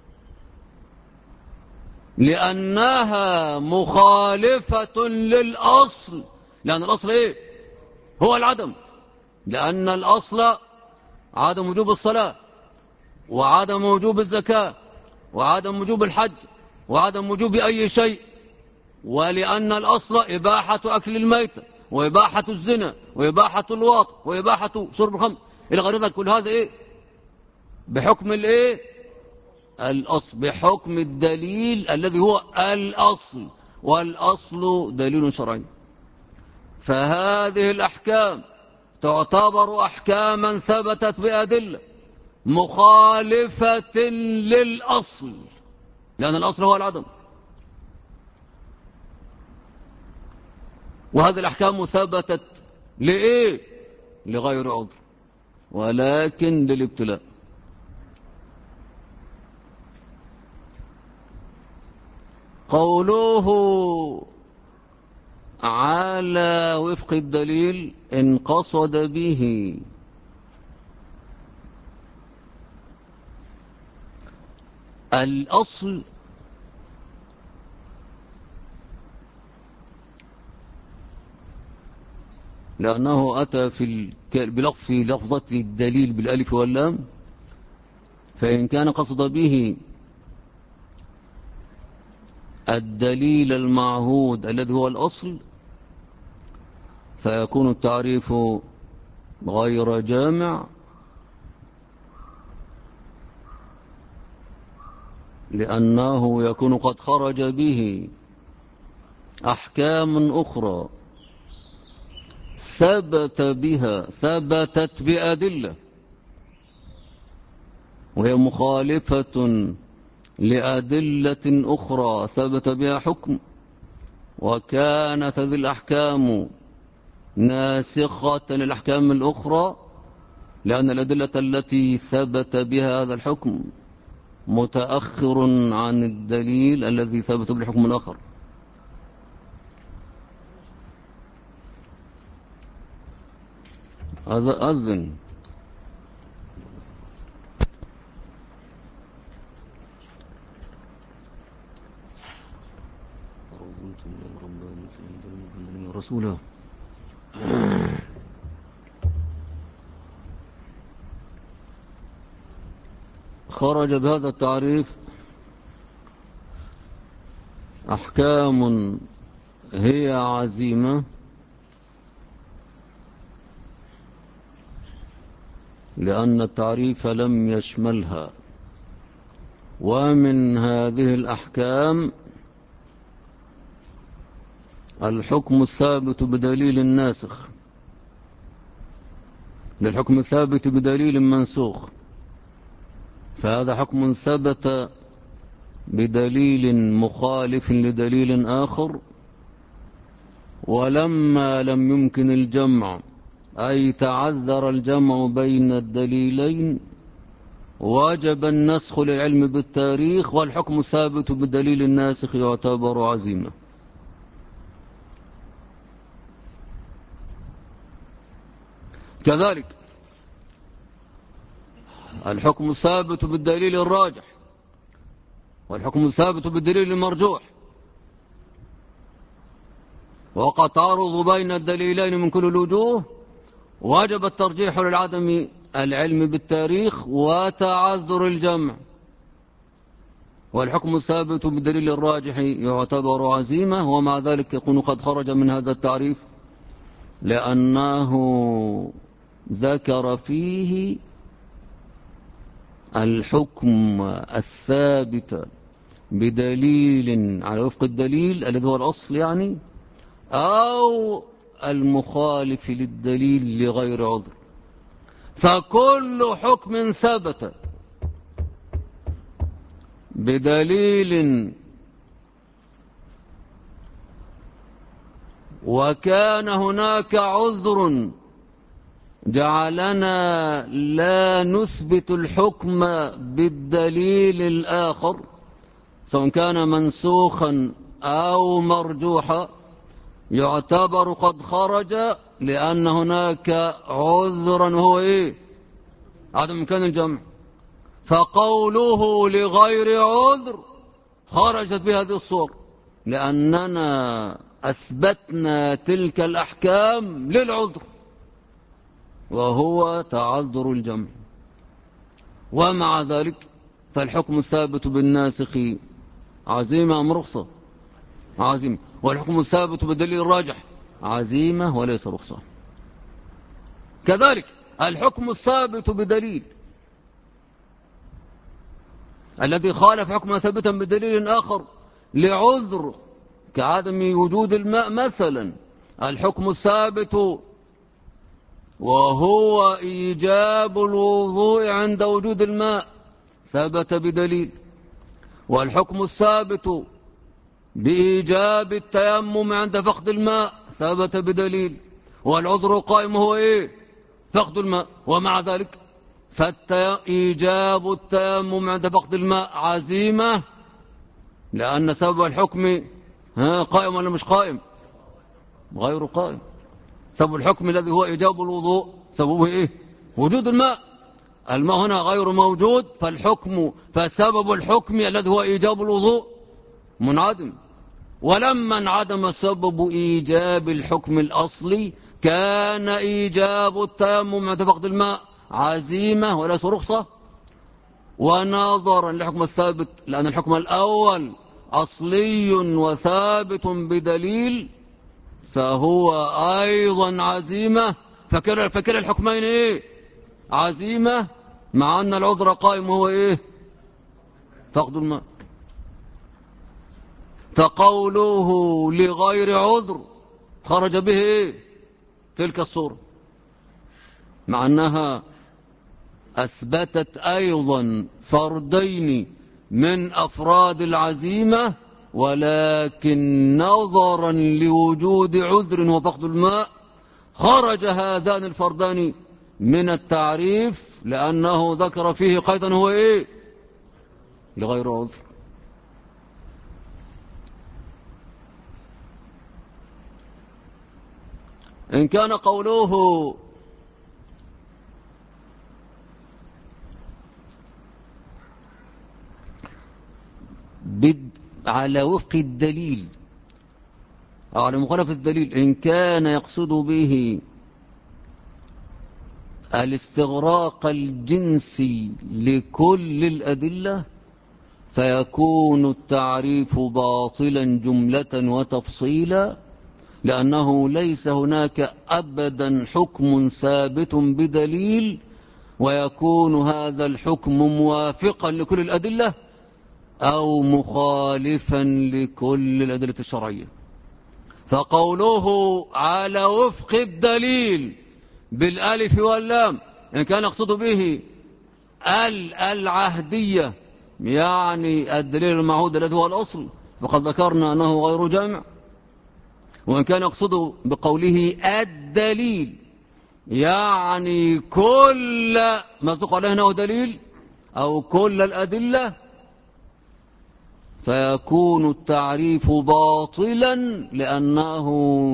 لأنها مخالفة للأصل، لأن الأصل إيه؟ هو العدم، لأن الأصل عدم وجوب الصلاة وعدم وجوب الزكاة وعدم وجوب الحج وعدم وجوب أي شيء، ولأن الأصل إباحة أكل الميت وإباحة الزنا وإباحة الواط وإباحة شرب الخمر إلى غير ذلك. كل هذا إيه؟ بحكم الايه؟ الأصل، بحكم الدليل الذي هو الأصل، والأصل دليل شرعي. فهذه الأحكام تعتبر أحكاما ثبتت بأدلة مخالفة للأصل، لأن الأصل هو العدم. وهذه الأحكام ثبتت لإيه؟ لغير عذر، ولكن للابتلاء. قوله على وفق الدليل إن قصد به الأصل، لأنه أتى في لفظة الدليل بالألف واللام، فإن كان قصد به الدليل المعهود الذي هو الأصل فيكون التعريف غير جامع، لأنه يكون قد خرج به أحكام أخرى ثبتت بأدلة، وهي مخالفة لأدلة أخرى ثبت بها حكم، وكانت هذه الأحكام ناسخة للأحكام الأخرى، لأن الأدلة التي ثبت بها هذا الحكم متأخر عن الدليل الذي ثبت بالحكم الآخر. هذا أذن رسوله. خرج بهذا التعريف أحكام هي عزيمة، لأن التعريف لم يشملها، ومن هذه الأحكام الحكم الثابت بدليل الناسخ للحكم الثابت بدليل منسوخ، فهذا حكم ثبت بدليل مخالف لدليل آخر، ولما لم يمكن الجمع أي تعذر الجمع بين الدليلين وجب النسخ للعلم بالتاريخ، والحكم الثابت بدليل الناسخ يعتبر عزيمة. كذلك الحكم الثابت بالدليل الراجح والحكم الثابت بالدليل المرجوح، وقد تعارض بين الدليلين من كل الوجوه، وجب الترجيح للعدم العلم بالتاريخ وتعذر الجمع، والحكم الثابت بالدليل الراجح يعتبر عزيمة. ومع ذلك يكون قد خرج من هذا التعريف لأنه ذكر فيه الحكم الثابت بدليل على وفق الدليل الذي هو الأصل يعني، أو المخالف للدليل لغير عذر. فكل حكم ثبت بدليل وكان هناك عذر جعلنا لا نثبت الحكم بالدليل الآخر، سواء كان منسوخا أو مرجوحا، يعتبر قد خرج، لأن هناك عذرا هو إيه؟ عدم إمكان الجمع. فقوله لغير عذر خرجت بهذه الصورة، لأننا أثبتنا تلك الأحكام للعذر وهو تعذر الجمع. ومع ذلك فالحكم الثابت بالناسخ عزيمة أم رخصة؟ عزيمة. والحكم الثابت بالدليل الراجح عزيمة وليس رخصة. كذلك الحكم الثابت بدليل الذي خالف حكما ثابتا بدليل آخر لعذر كعدم وجود الماء مثلا، الحكم الثابت وهو إيجاب الوضوء عند وجود الماء ثبت بدليل، والحكم الثابت بإيجاب التيمم عند فقد الماء ثبت بدليل، والعذر القائم هو إيه؟ فقد الماء. ومع ذلك فإيجاب التيمم عند فقد الماء عزيمة، لأن سبب الحكم قائم ولا مش قائم؟ غير قائم. سبب الحكم الذي هو إيجاب الوضوء سببه إيه؟ وجود الماء. الماء هنا غير موجود، فسبب الحكم الذي هو إيجاب الوضوء منعدم. ولما انعدم سبب إيجاب الحكم الأصلي كان إيجاب التيمم عند فقد الماء عزيمة وليس رخصة. ونظرا للحكم الثابت، لأن الحكم الأول أصلي وثابت بدليل، فهو أيضا عزيمة. فكلا الحكمين إيه؟ عزيمة، مع أن العذر قائم هو إيه؟ فقد الماء. فقوله لغير عذر خرج به إيه؟ تلك الصورة، مع أنها أثبتت أيضا فردين من أفراد العزيمة، ولكن نظرا لوجود عذر وفقد الماء خرج هذان الفردان من التعريف، لأنه ذكر فيه قيدا هو إيه؟ لغير عذر. إن كان قوله على وفق الدليل أو على مخالفة الدليل، إن كان يقصد به الاستغراق الجنسي لكل الأدلة فيكون التعريف باطلا جملة وتفصيلا، لأنه ليس هناك أبدا حكم ثابت بدليل ويكون هذا الحكم موافقا لكل الأدلة أو مخالفا لكل الأدلة الشرعية. فقوله على وفق الدليل بالالف واللام إن كان يقصد به العهدية، يعني الدليل المعهود الذي هو الأصل، وقد ذكرنا أنه غير جامع. وإن كان يقصد بقوله الدليل يعني كل ما سوق عليه أنه دليل أو كل الأدلة، فيكون التعريف باطلا، لأنه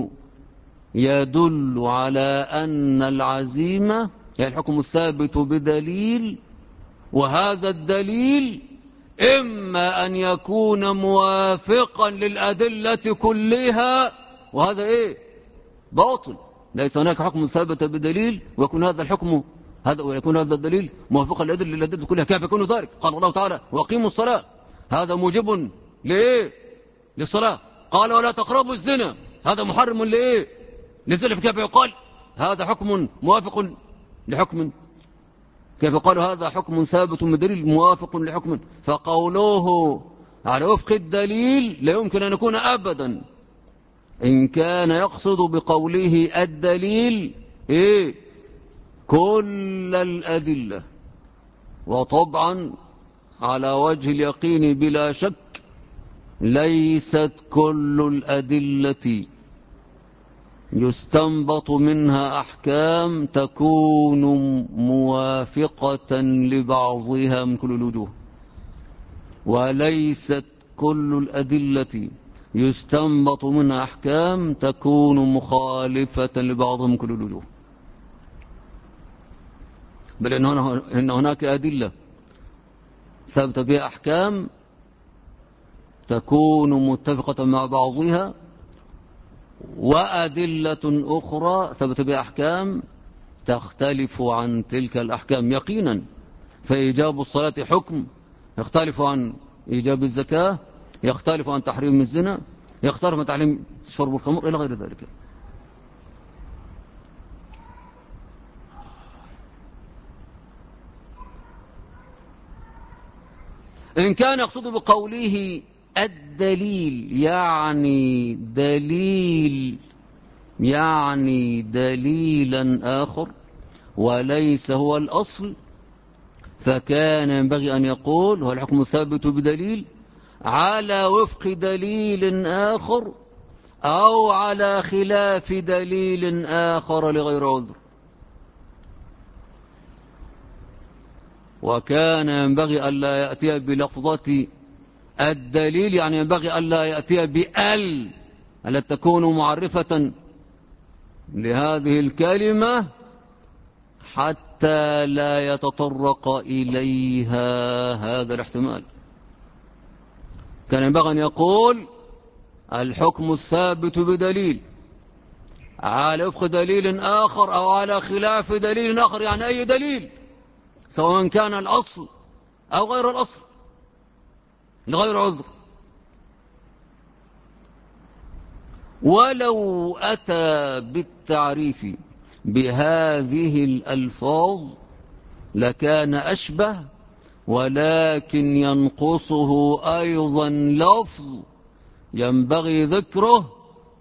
يدل على أن العزيمة هي الحكم الثابت بدليل، وهذا الدليل إما أن يكون موافقا للأدلة كلها، وهذا إيه؟ باطل. ليس هناك حكم ثابت بدليل ويكون هذا الحكم ويكون هذا الدليل موافقا للأدلة كلها. كيف يكون ذلك؟ قال الله تعالى وأقيموا الصلاة، هذا موجب لإيه؟ للصلاة. قال ولا تقربوا الزنا، هذا محرم لإيه؟ للزنا. كيف يقال هذا حكم موافق لحكم؟ كيف يقال هذا حكم ثابت بدليل موافق لحكم؟ فقوله على وفق الدليل لا يمكن أن يكون أبدا. إن كان يقصد بقوله الدليل إيه؟ كل الأدلة. وطبعا على وجه اليقين بلا شك ليست كل الأدلة يستنبط منها أحكام تكون موافقة لبعضها من كل الوجوه، وليست كل الأدلة يستنبط منها أحكام تكون مخالفة لبعضها من كل الوجوه. بل إن هناك أدلة ثبت بها أحكام تكون متفقة مع بعضها، وأدلة أخرى ثبت بها أحكام تختلف عن تلك الأحكام يقينا. فإيجاب الصلاة حكم يختلف عن إيجاب الزكاة، يختلف عن تحريم الزنا، يختلف عن تحريم شرب الخمر إلى غير ذلك. إن كان يقصد بقوله الدليل يعني دليلا آخر وليس هو الأصل، فكان ينبغي أن يقول هو الحكم الثابت بدليل على وفق دليل آخر أو على خلاف دليل آخر لغير عذر. وكان ينبغي ألا يأتي بلفظة الدليل، يعني ينبغي ألا يأتي بأل التي تكون معرفة لهذه الكلمة حتى لا يتطرق إليها هذا الاحتمال. كان ينبغي أن يقول الحكم الثابت بدليل على وفق دليل آخر أو على خلاف دليل آخر، يعني أي دليل سواء كان الأصل أو غير الأصل لغير عذر. ولو أتى بالتعريف بهذه الألفاظ لكان أشبه، ولكن ينقصه أيضا لفظ ينبغي ذكره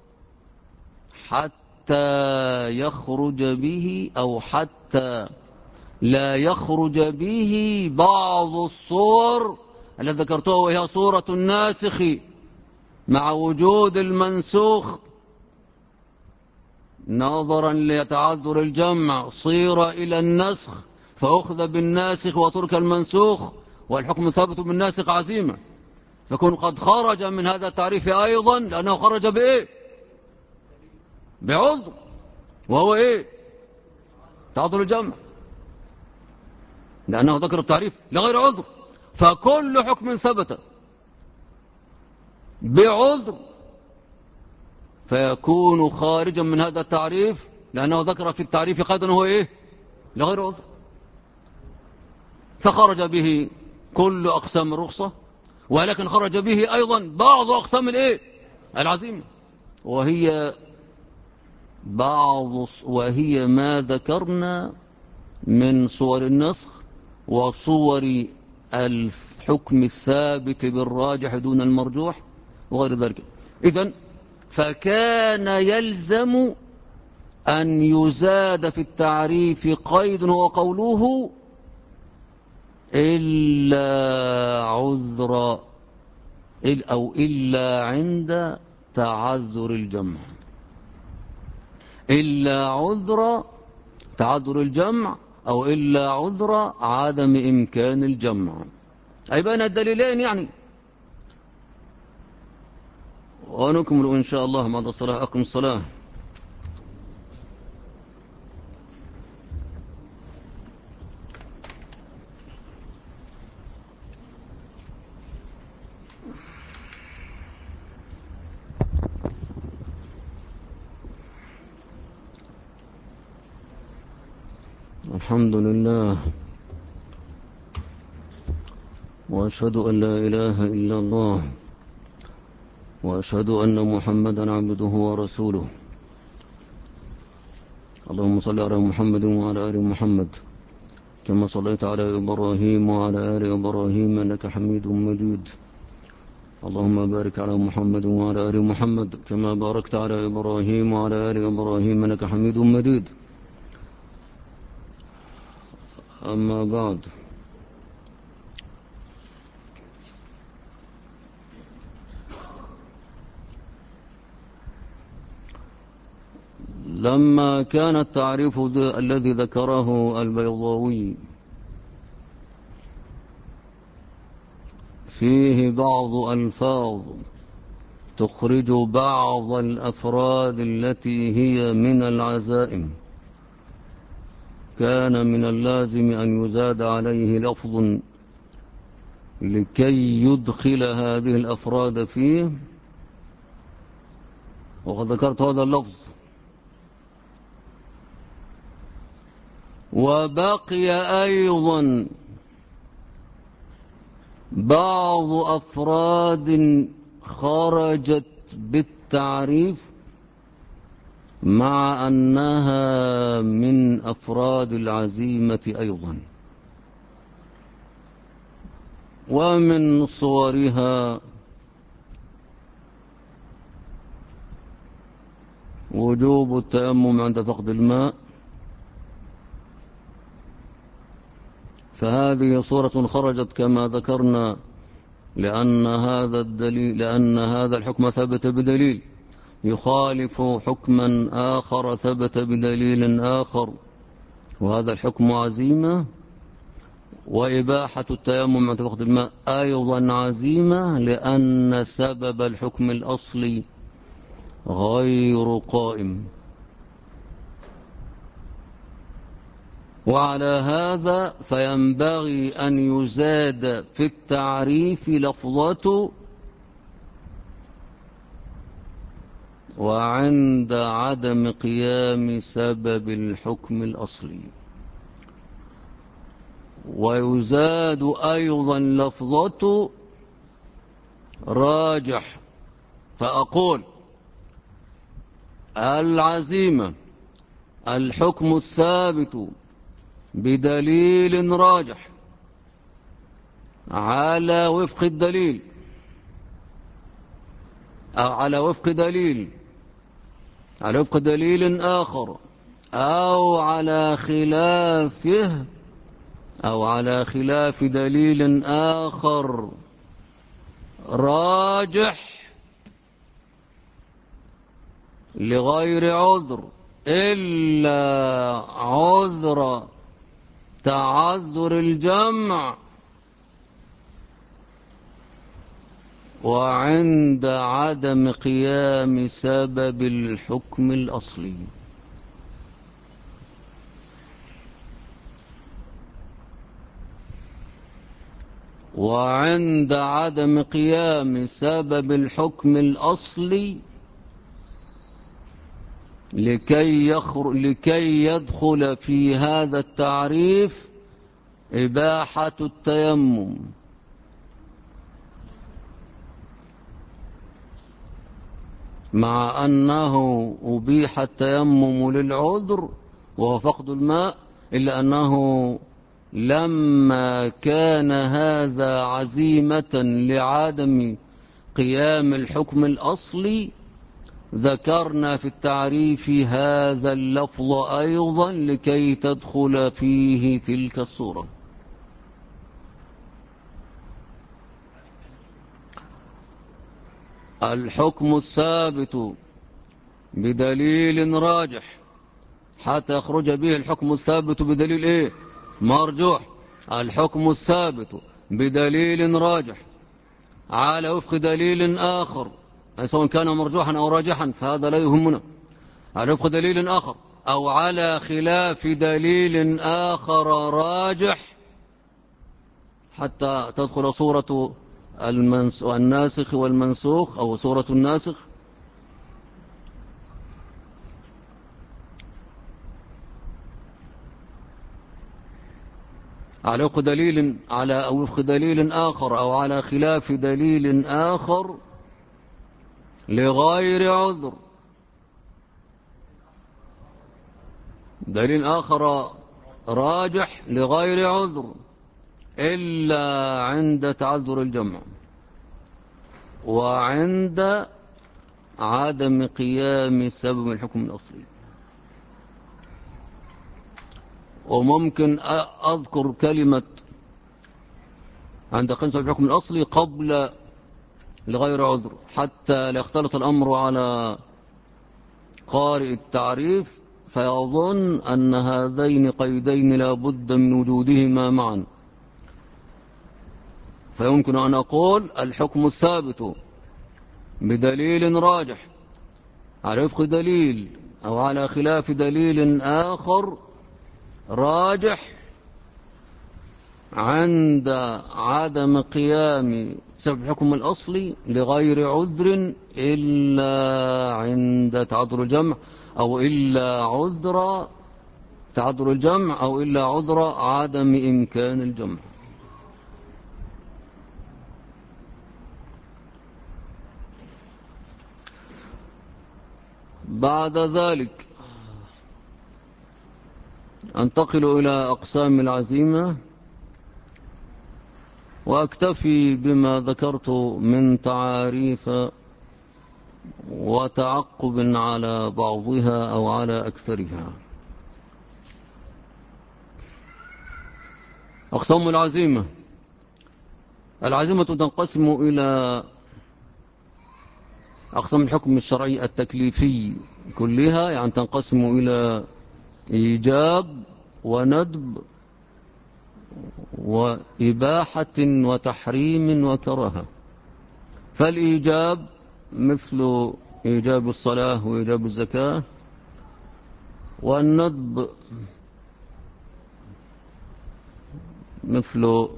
حتى يخرج به أو حتى لا يخرج به بعض الصور التي ذكرتها، وهي صورة الناسخ مع وجود المنسوخ نظرا ليتعذر الجمع صير إلى النسخ فأخذ بالناسخ وترك المنسوخ، والحكم ثابت بالناسخ عزيمة، فكون قد خرج من هذا التعريف أيضا لأنه خرج بإيه؟ بعذر، وهو إيه؟ تعذر الجمع، لأنه ذكر التعريف لغير عذر. فكل حكم ثبت بعذر فيكون خارجا من هذا التعريف، لأنه ذكر في التعريف قيدا هو إيه؟ لغير عذر، فخرج به كل أقسام الرخصة، ولكن خرج به أيضا بعض أقسام الإيه؟ العزيمة، وهي ما ذكرنا من صور النسخ وصور الحكم الثابت بالراجح دون المرجوح وغير ذلك. إذن فكان يلزم أن يزاد في التعريف قيد هو قوله إلا عذر أو إلا عند تعذر الجمع، إلا عذر تعذر الجمع أو إلا عذر عدم إمكان الجمع، أي بين الدليلين يعني. ونكمل إن شاء الله بعد الصلاة. أقم الصلاة. الحمد لله، وأشهد أن لا إله إلا الله، وأشهد أن محمدا عبده ورسوله. اللهم صل على محمد وعلى آل محمد كما صليت على إبراهيم وعلى آل إبراهيم إنك حميد مجيد. اللهم بارك على محمد وعلى آل محمد كما باركت على إبراهيم وعلى آل إبراهيم إنك حميد مجيد. أما بعد، لما كان التعريف الذي ذكره البيضاوي فيه بعض ألفاظ تخرج بعض الأفراد التي هي من العزائم، كان من اللازم أن يزاد عليه لفظ لكي يدخل هذه الأفراد فيه، وقد ذكرت هذا اللفظ. وبقي أيضا بعض أفراد خرجت بالتعريف مع أنها من أفراد العزيمة أيضا، ومن صورها وجوب التيمم عند فقد الماء، فهذه صورة خرجت كما ذكرنا لأن هذا الحكم ثبت بدليل يخالف حكما آخر ثبت بدليل آخر، وهذا الحكم عزيمة. وإباحة التيمم عند فقد الماء أيضا عزيمة لأن سبب الحكم الأصلي غير قائم. وعلى هذا فينبغي أن يزاد في التعريف لفظة وعند عدم قيام سبب الحكم الأصلي، ويزاد أيضا لفظة راجح. فأقول العزيمة الحكم الثابت بدليل راجح على وفق الدليل أو على وفق دليل آخر أو على خلافه أو على خلاف دليل آخر راجح لغير عذر إلا عذر تعذر الجمع وعند عدم قيام سبب الحكم الأصلي. وعند عدم قيام سبب الحكم الأصلي لكي يدخل في هذا التعريف إباحة التيمم، مع أنه أبيح التيمم للعذر وهو فقد الماء، إلا أنه لما كان هذا عزيمة لعدم قيام الحكم الأصلي ذكرنا في التعريف هذا اللفظ أيضا لكي تدخل فيه تلك الصورة. الحكم الثابت بدليل راجح حتى يخرج به الحكم الثابت بدليل إيه؟ مرجوح. الحكم الثابت بدليل راجح على وفق دليل آخر سواء كان مرجوحا أو راجحا فهذا لا يهمنا، على وفق دليل آخر أو على خلاف دليل آخر راجح حتى تدخل صورة الناسخ والمنسوخ أو صورة الناسخ. على وفق دليل آخر أو على خلاف دليل آخر لغير عذر، دليل آخر راجح لغير عذر إلا عند تعذر الجمع وعند عدم قيام سبب الحكم الأصلي. وممكن أذكر كلمة عند قيام سبب الحكم الأصلي قبل لغير عذر حتى لا يختلط الأمر على قارئ التعريف فيظن أن هذين قيدين لا بد من وجودهما معا. فيمكن أن أقول الحكم الثابت بدليل راجح على وفق دليل أو على خلاف دليل آخر راجح عند عدم قيام سبب الحكم الأصلي لغير عذر إلا عند تعذر الجمع أو إلا عذر تعذر الجمع أو إلا عذر عدم إمكان الجمع. بعد ذلك أنتقل إلى أقسام العزيمة، وأكتفي بما ذكرت من تعاريف وتعقب على بعضها أو على أكثرها. أقسام العزيمة. العزيمة تنقسم إلى أقسام الحكم الشرعي التكليفي كلها، يعني تنقسم إلى إيجاب وندب وإباحة وتحريم وكراهة. فالإيجاب مثل إيجاب الصلاة وإيجاب الزكاة، والندب مثل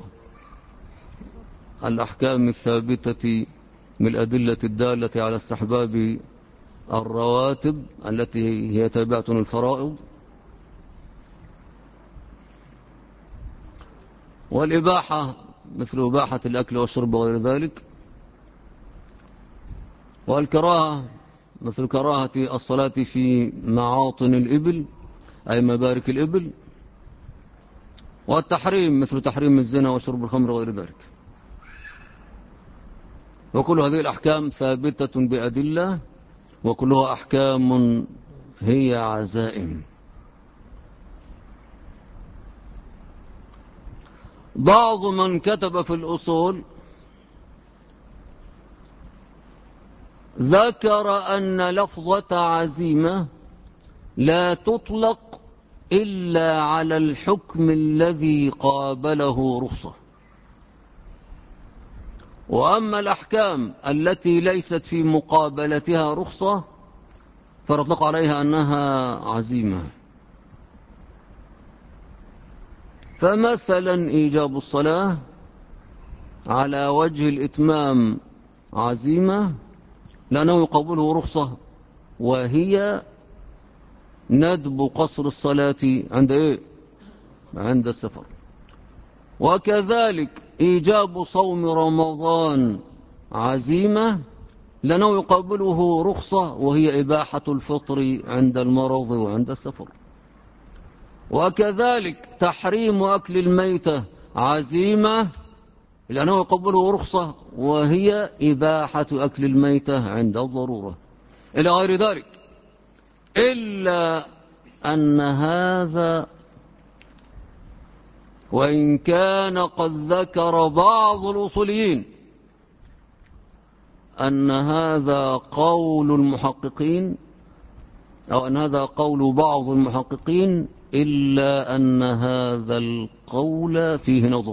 الأحكام الثابتة من الأدلة الدالة على استحباب الرواتب التي هي تابعة الفرائض. والإباحة مثل إباحة الأكل والشرب وغير ذلك. والكراهة مثل كراهة الصلاة في معاطن الإبل أي مبارك الإبل. والتحريم مثل تحريم الزنا وشرب الخمر وغير ذلك. وكل هذه الأحكام ثابتة بأدلة، وكلها أحكام هي عزائم. بعض من كتب في الأصول ذكر أن لفظة عزيمة لا تطلق إلا على الحكم الذي قابله رخصة، وأما الأحكام التي ليست في مقابلتها رخصة فنطلق عليها أنها عزيمة. فمثلا إيجاب الصلاة على وجه الإتمام عزيمة لأنه يقابله رخصة، وهي ندب قصر الصلاة عند إيه؟ عند السفر. وكذلك إيجاب صوم رمضان عزيمة لأنه يقابله رخصة، وهي إباحة الفطر عند المرض وعند السفر. وكذلك تحريم أكل الميتة عزيمة لأنه يقابله رخصة، وهي إباحة أكل الميتة عند الضرورة، إلى غير ذلك. إلا أن هذا وإن كان قد ذكر بعض الأصوليين أن هذا قول المحققين أو أن هذا قول بعض المحققين، إلا أن هذا القول فيه نظر،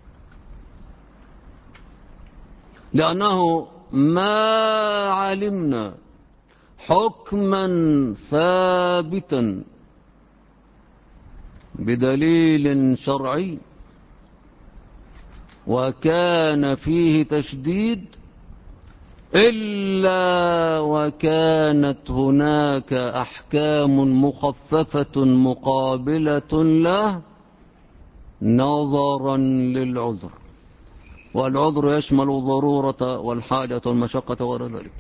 لأنه ما علمنا حكما ثابتا بدليل شرعي وكان فيه تشديد إلا وكانت هناك أحكام مخففة مقابلة له نظرا للعذر، والعذر يشمل الضرورة والحاجة والمشقة وغير ذلك.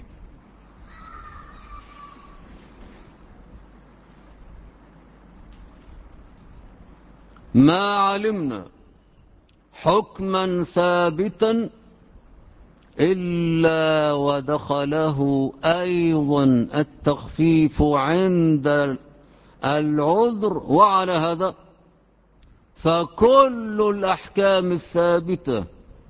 ما علمنا حكما ثابتا إلا ودخله أيضا التخفيف عند العذر، وعلى هذا فكل الأحكام الثابتة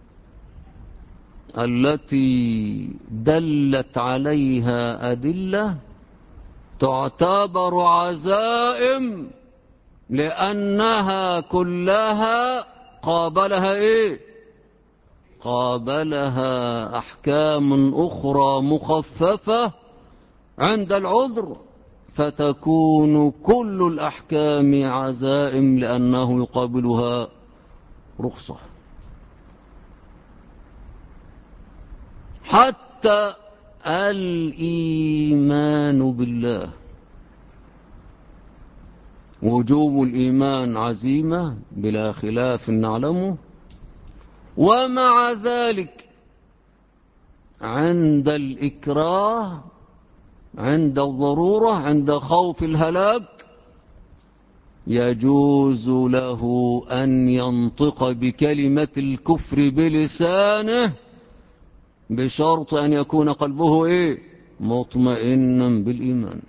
التي دلت عليها أدلة تعتبر عزائم، لأنها كلها قابلها إيه؟ قابلها أحكام أخرى مخففة عند العذر، فتكون كل الأحكام عزائم لأنه يقابلها رخصة. حتى الإيمان بالله، وجوب الإيمان عزيمة بلا خلاف نعلمه، ومع ذلك عند الإكراه، عند الضرورة، عند خوف الهلاك، يجوز له أن ينطق بكلمة الكفر بلسانه بشرط أن يكون قلبه مطمئنا بالإيمان.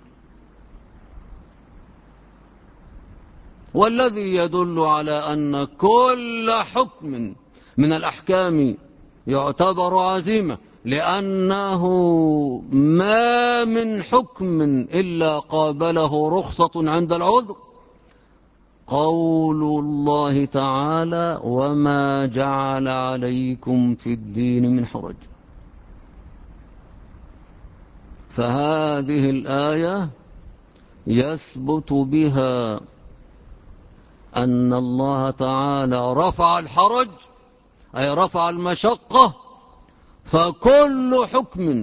والذي يدل على أن كل حكم من الأحكام يعتبر عزيمة، لأنه ما من حكم إلا قابله رخصة عند العذر، قول الله تعالى: وما جعل عليكم في الدين من حرج. فهذه الآية يثبت بها أن الله تعالى رفع الحرج، أي رفع المشقة. فكل حكم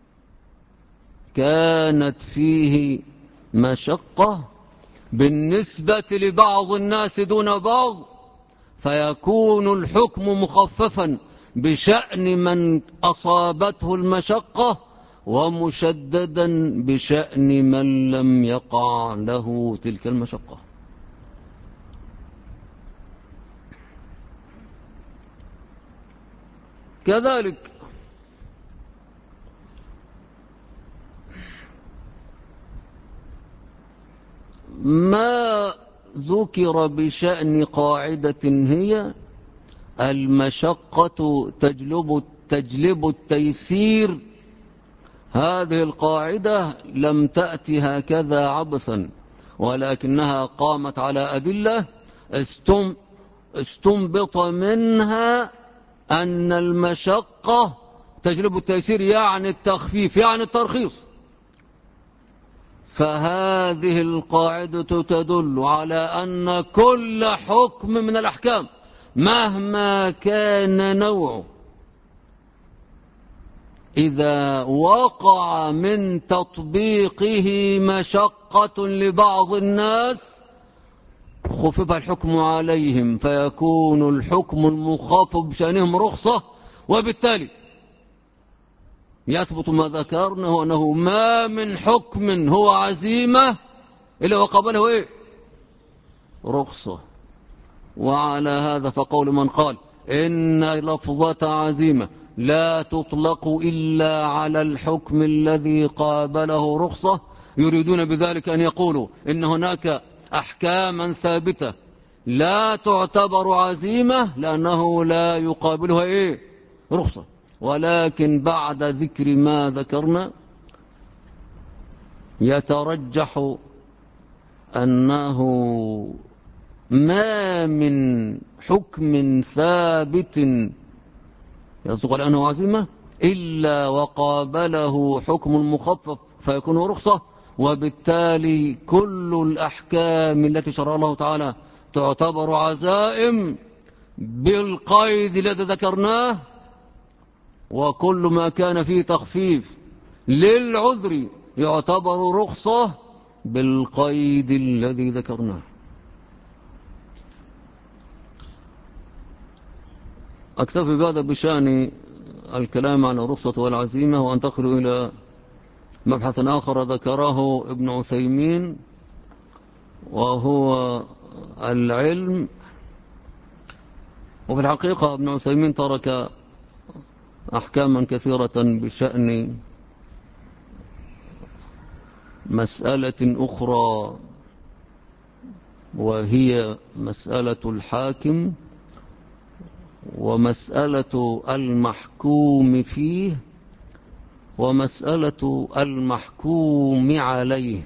كانت فيه مشقة بالنسبة لبعض الناس دون بعض، فيكون الحكم مخففا بشأن من أصابته المشقة، ومشددا بشأن من لم يقع له تلك المشقة. كذلك ما ذكر بشأن قاعدة هي المشقة تجلب التيسير، هذه القاعدة لم تأتي هكذا عبثا، ولكنها قامت على أدلة استنبط منها أن المشقة تجلب التيسير، يعني التخفيف، يعني الترخيص. فهذه القاعدة تدل على أن كل حكم من الأحكام مهما كان نوعه، إذا وقع من تطبيقه مشقة لبعض الناس خفف الحكم عليهم، فيكون الحكم المخفف بشأنهم رخصة، وبالتالي يثبت ما ذكرناه أنه ما من حكم هو عزيمة إلا وقبله رخصة. وعلى هذا فقول من قال إن لفظة عزيمة لا تطلق إلا على الحكم الذي قابله رخصة، يريدون بذلك أن يقولوا إن هناك أحكاما ثابتة لا تعتبر عزيمة لأنه لا يقابلها رخصة. ولكن بعد ذكر ما ذكرنا يترجح أنه ما من حكم ثابت يصدق لأنه عزيمة إلا وقابله حكم مخفف فيكون رخصة، وبالتالي كل الأحكام التي شرع الله تعالى تعتبر عزائم بالقيد الذي ذكرناه، وكل ما كان فيه تخفيف للعذر يعتبر رخصة بالقيد الذي ذكرناه. أكتفي بهذا بشأن الكلام عن الرخصة والعزيمة، وأنتقل إلى مبحث آخر ذكره ابن عثيمين، وهو العلم. وفي الحقيقة ابن عثيمين ترك أحكاما كثيرة بشأن مسألة أخرى، وهي مسألة الحاكم ومسألة المحكوم فيه ومسألة المحكوم عليه،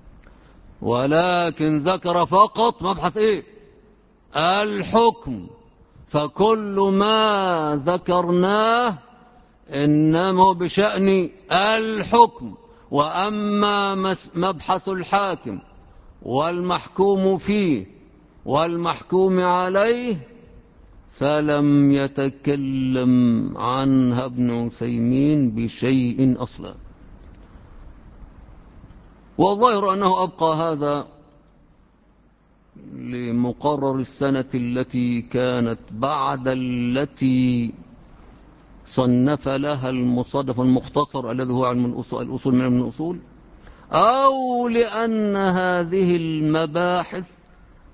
ولكن ذكر فقط مبحث الحكم. فكل ما ذكرناه إنما بشأن الحكم، وأما مبحث الحاكم والمحكوم فيه والمحكوم عليه فلم يتكلم عنها ابن عثيمين بشيء أصلا. والظاهر أنه أبقى هذا لمقرر السنة التي كانت بعد التي صنف لها المصنف المختصر الذي هو علم الأصول من الأصول، أو لأن هذه المباحث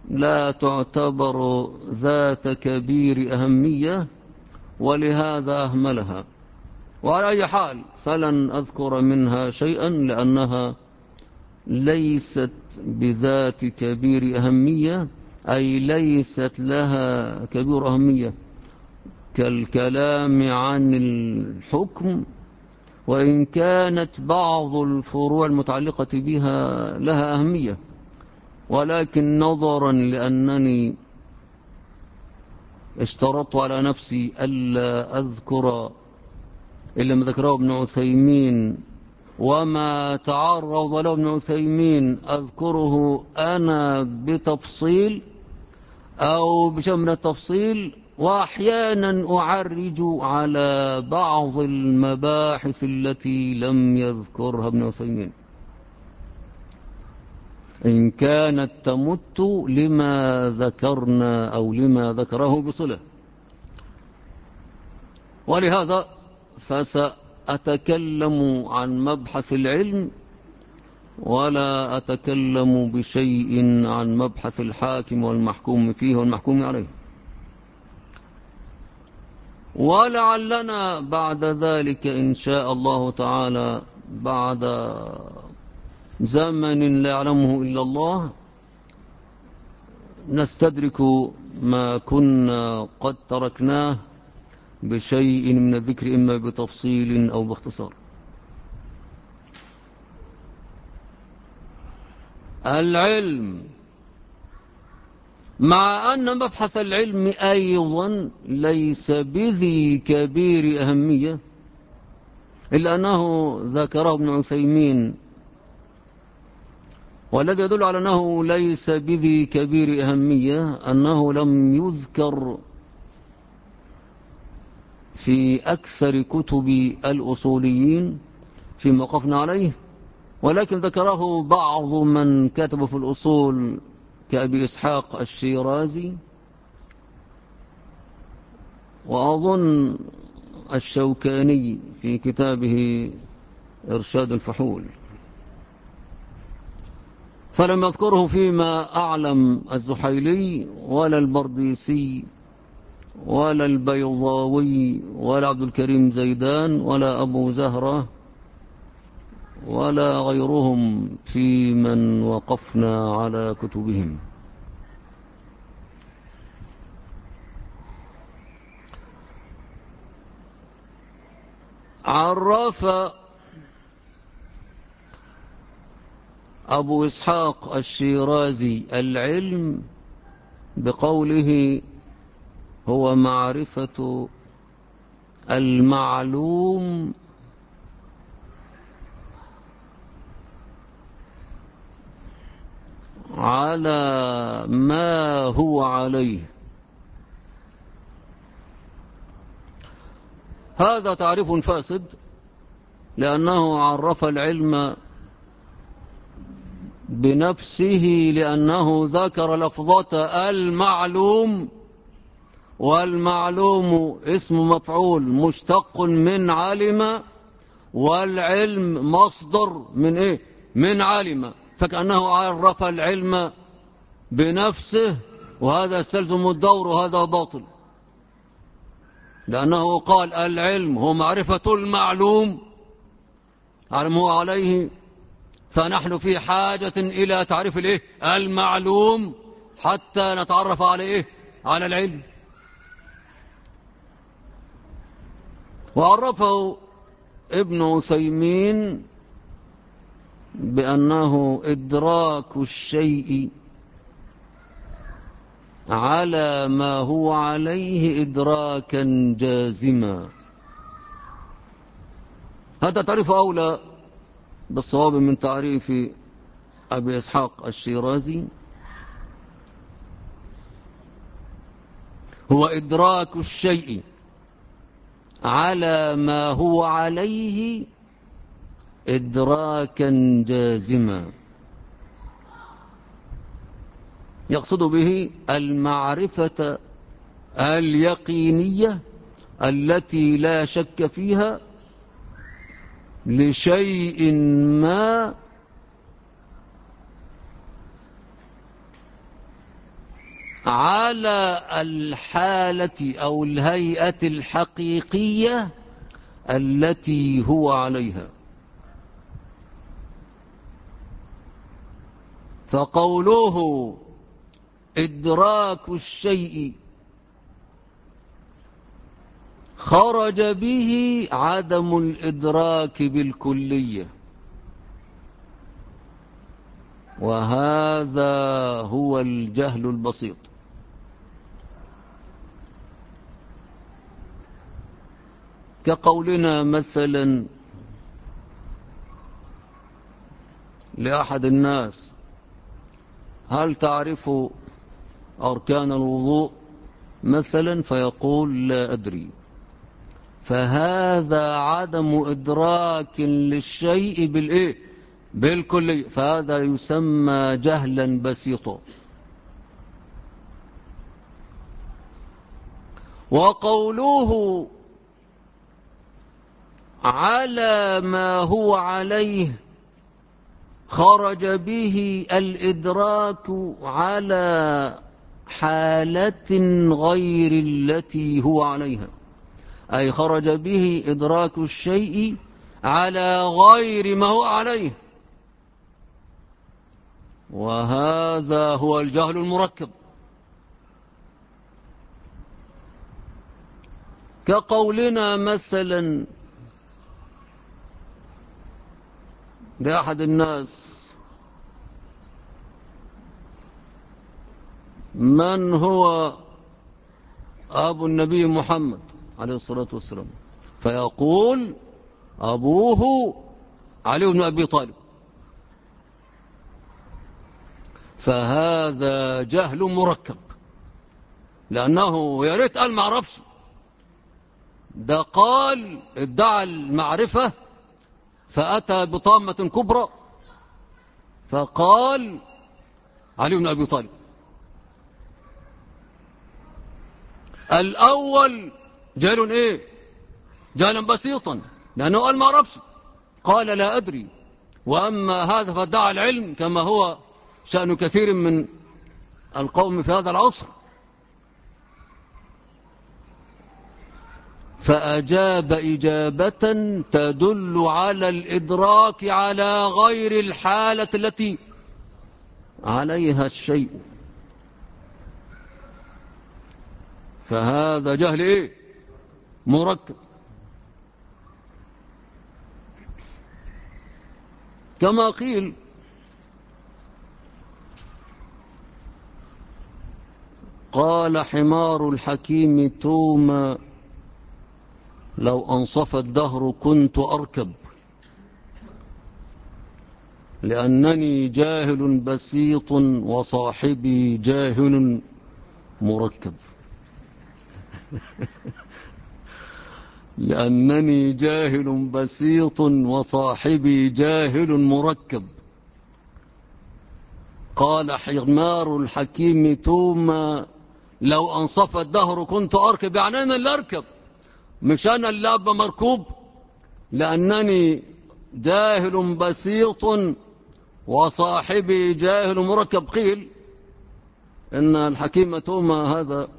لا تعتبر ذات كبير أهمية ولهذا أهملها. وعلى أي حال فلن أذكر منها شيئا لأنها ليست بذات كبير أهمية، أي ليست لها كبير أهمية كالكلام عن الحكم، وإن كانت بعض الفروع المتعلقة بها لها أهمية، ولكن نظرا لأنني اشترطت على نفسي ألا أذكر إلا ما ذكره ابن عثيمين، وما تعرض له ابن عثيمين أذكره أنا بتفصيل أو بشيء من التفصيل، وأحيانا أعرج على بعض المباحث التي لم يذكرها ابن عثيمين إن كانت تمت لما ذكرنا أو لما ذكره بصلة. ولهذا فسأتكلم عن مبحث العلم ولا أتكلم بشيء عن مبحث الحاكم والمحكوم فيه والمحكوم عليه. ولعلنا بعد ذلك إن شاء الله تعالى بعد زمن لا يعلمه إلا الله نستدرك ما كنا قد تركناه بشيء من الذكر إما بتفصيل أو باختصار. العلم، مع أن مبحث العلم أيضا ليس بذي كبير أهمية، إلا أنه ذكره ابن عثيمين، والذي يدل على أنه ليس بذي كبير أهمية أنه لم يذكر في أكثر كتب الأصوليين فيما وقفنا عليه، ولكن ذكره بعض من كتب في الأصول كأبي إسحاق الشيرازي، وأظن الشوكاني في كتابه إرشاد الفحول، فلم يذكره فيما أعلم الزحيلي ولا البرديسي ولا البيضاوي ولا عبد الكريم زيدان ولا أبو زهرة ولا غيرهم في من وقفنا على كتبهم. عرف أبو إسحاق الشيرازي العلم بقوله هو معرفة المعلوم على ما هو عليه. هذا تعريف فاسد، لأنه عرف العلم بنفسه، لأنه ذكر لفظة المعلوم، والمعلوم اسم مفعول مشتق من علم، والعلم مصدر من إيه؟ من علم، فكأنه عرف العلم بنفسه، وهذا يستلزم الدور، وهذا باطل، لأنه قال العلم هو معرفة المعلوم على ما هو عليه، فنحن في حاجة إلى تعريف الإيه؟ المعلوم حتى نتعرف على إيه؟ على العلم. وعرفه ابن عثيمين بأنه إدراك الشيء على ما هو عليه إدراكا جازما. هذا تعريف أولى بالصواب من تعريف أبي إسحاق الشيرازي. هو إدراك الشيء على ما هو عليه إدراكا جازما، يقصد به المعرفة اليقينية التي لا شك فيها لشيء ما على الحالة أو الهيئة الحقيقية التي هو عليها. فقوله إدراك الشيء خرج به عدم الإدراك بالكلية، وهذا هو الجهل البسيط. كقولنا مثلا لأحد الناس: هل تعرف أركان الوضوء مثلا؟ فيقول: لا أدري. فهذا عدم إدراك للشيء بالكلية، فهذا يسمى جهلا بسيطا. وقوله على ما هو عليه خرج به الإدراك على حالة غير التي هو عليها، أي خرج به إدراك الشيء على غير ما هو عليه، وهذا هو الجهل المركب. كقولنا مثلا لأحد الناس: من هو أبو النبي محمد عليه الصلاة والسلام؟ فيقول: أبوه علي بن أبي طالب. فهذا جهل مركب، لأنه يا ريت قال ما عرفش، ده قال ادعى المعرفة فأتى بطامة كبرى فقال علي بن أبي طالب. الأول جهل جهلا بسيطا، لأنه قال ما عرفش، قال لا أدري. وأما هذا فادعى العلم كما هو شأن كثير من القوم في هذا العصر، فأجاب إجابة تدل على الإدراك على غير الحالة التي عليها الشيء. فهذا جهل مركب. كما قيل: قال حمار الحكيم توما: لو أنصف الدهر كنت أركب، لأنني جاهل بسيط وصاحبي جاهل مركب. لأنني جاهل بسيط وصاحبي جاهل مركب. قال حمار الحكيم توما: لو أنصف الدهر كنت أركب، يعني أنا اللي أركب مش أنا اللي أبقى مركوب، لأنني جاهل بسيط وصاحبي جاهل مركب. قيل إن الحكيم توما هذا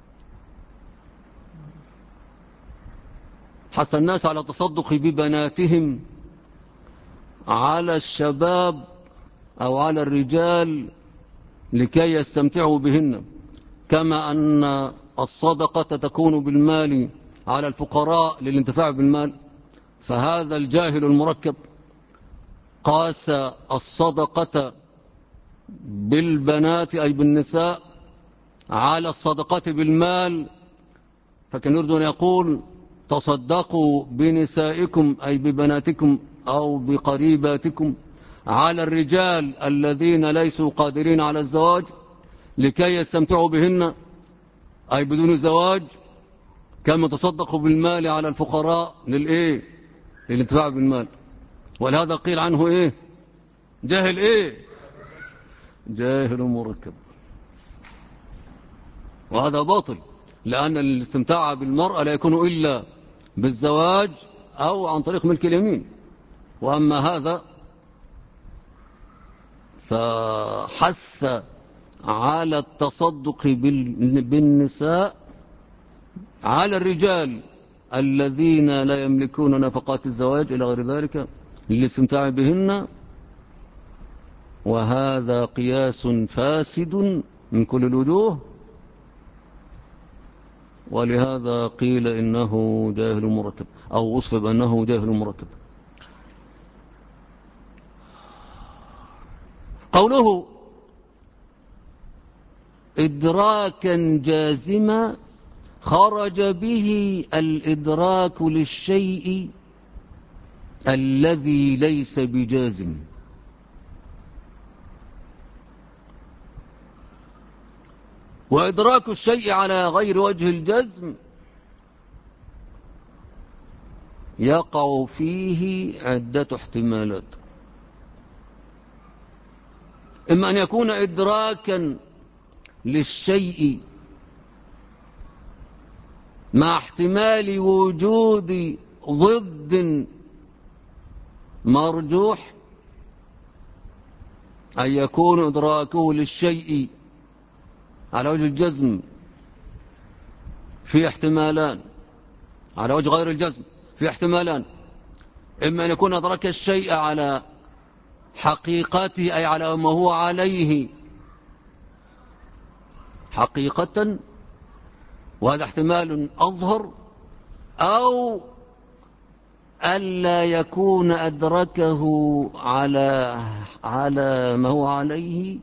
حث الناس على التصدق ببناتهم على الشباب أو على الرجال لكي يستمتعوا بهن، كما أن الصدقة تكون بالمال على الفقراء للانتفاع بالمال. فهذا الجاهل المركب قاس الصدقة بالبنات أي بالنساء على الصدقة بالمال، فكان يريد أن يقول: تصدقوا بنسائكم أي ببناتكم أو بقريباتكم على الرجال الذين ليسوا قادرين على الزواج لكي يستمتعوا بهن أي بدون زواج، كما تصدقوا بالمال على الفقراء للانتفاع بالمال. ولهذا قيل عنه جاهل جاهل مركب. وهذا باطل، لأن الاستمتاع بالمرأة لا يكون إلا بالزواج أو عن طريق ملك اليمين. وأما هذا فحث على التصدق بالنساء على الرجال الذين لا يملكون نفقات الزواج إلى غير ذلك للاستمتاع بهن، وهذا قياس فاسد من كل الوجوه، ولهذا قيل إنه جاهل مركب أو وصف بأنه جاهل مركب. قوله إدراكا جازما خرج به الإدراك للشيء الذي ليس بجازم، وإدراك الشيء على غير وجه الجزم يقع فيه عدة احتمالات. إما أن يكون إدراكا للشيء مع احتمال وجود ضد مرجوح، أن يكون إدراكه للشيء على وجه الجزم في احتمالان، على وجه غير الجزم في احتمالان. إما أن يكون أدرك الشيء على حقيقته أي على ما هو عليه حقيقة، وهذا احتمال أظهر، أو ألا يكون أدركه على ما هو عليه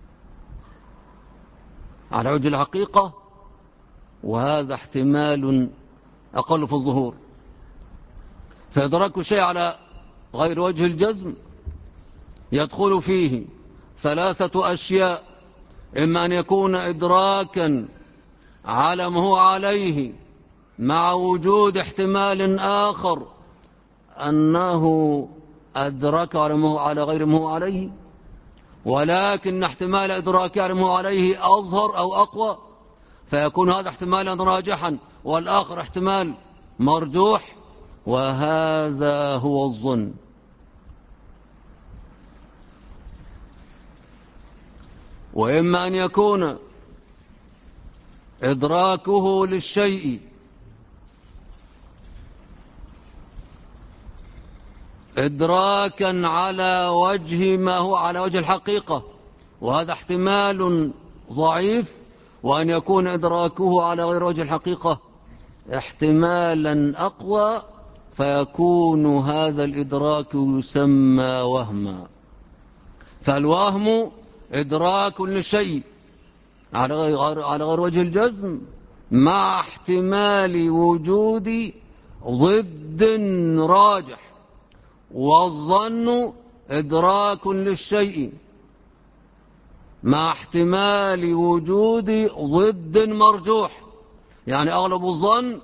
على وجه الحقيقة، وهذا احتمال أقل في الظهور. فإدراك الشيء على غير وجه الجزم يدخل فيه ثلاثة أشياء: إما أن يكون إدراكا على ما هو عليه مع وجود احتمال آخر أنه أدرك على غير ما هو عليه، ولكن احتمال إدراكه على ما هو عليه أظهر أو أقوى، فيكون هذا احتمالا راجحا والآخر احتمال مرجوح، وهذا هو الظن. وإما أن يكون إدراكه للشيء إدراكا على وجه ما هو على وجه الحقيقة، وهذا احتمال ضعيف، وأن يكون إدراكه على غير وجه الحقيقة احتمالا أقوى، فيكون هذا الإدراك يسمى وهما. فالوهم إدراك للشيء على غير وجه الجزم مع احتمال وجود ضد راجح، والظن إدراك للشيء مع احتمال وجود ضد مرجوح، يعني أغلب الظن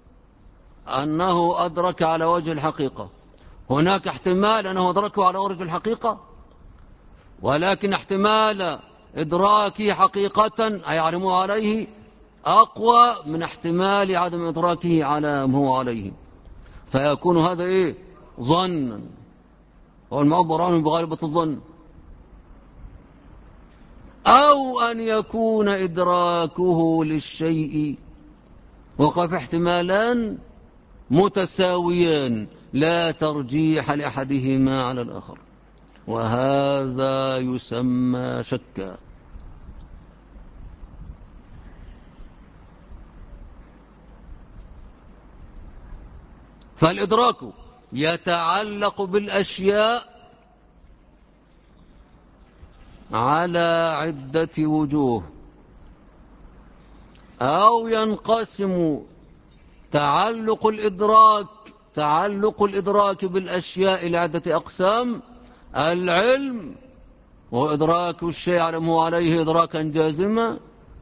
أنه أدرك على وجه الحقيقة، هناك احتمال أنه أدركه على وجه الحقيقة، ولكن احتمال إدراكه حقيقة أي علمه عليه أقوى من احتمال عدم إدراكه على ما هو عليه، فيكون هذا إيه؟ ظنا، هو المعبر عنه بغالبة الظن. أو أن يكون إدراكه للشيء وقع في احتمالان متساويان لا ترجيح لأحدهما على الآخر، وهذا يسمى شكا. فالإدراك يتعلق بالأشياء على عدة وجوه، أو ينقسم تعلق الإدراك بالأشياء إلى عدة أقسام: العلم، وإدراك الشيء على ما هو عليه إدراكا جازما،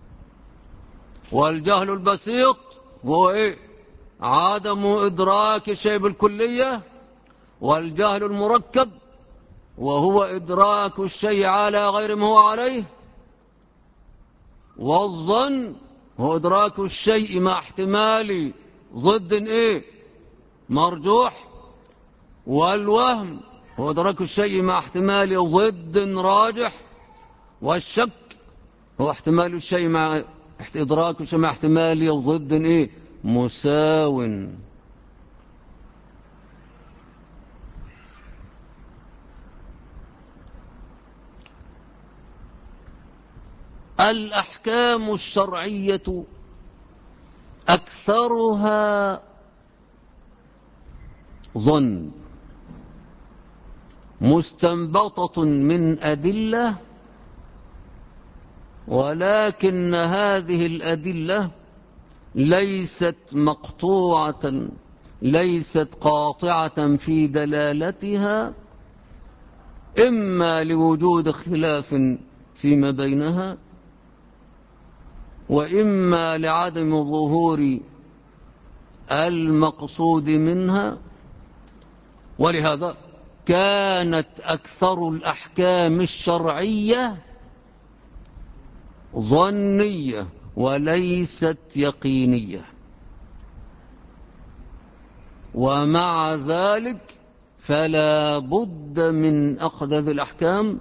والجهل البسيط هو إيه؟ عدم إدراك الشيء بالكلية، والجهل المركب وهو إدراك الشيء على غير ما هو عليه، والظن هو إدراك الشيء مع احتمال ضد إيه؟ مرجوح، والوهم هو إدراك الشيء مع احتمال ضد راجح، والشك هو احتمال الشيء مع إدراك الشيء مع احتمالية وضد إيه مساو. الأحكام الشرعية أكثرها ظن مستنبطة من أدلة، ولكن هذه الأدلة ليست مقطوعة، ليست قاطعة في دلالتها، إما لوجود خلاف فيما بينها، وإما لعدم ظهور المقصود منها. ولهذا كانت أكثر الأحكام الشرعية ظنية وليست يقينية، ومع ذلك فلا بد من أخذ هذه الأحكام،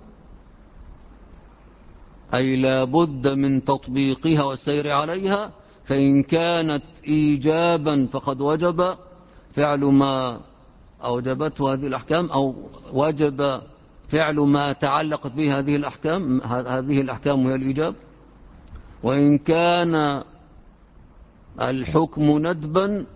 أي لا بد من تطبيقها والسير عليها. فإن كانت إيجابا فقد وجب فعل ما أوجبته هذه الأحكام، أو وجب فعل ما تعلقت به هذه الأحكام. هذه الأحكام هي الإيجاب. وإن كان الحكم ندبا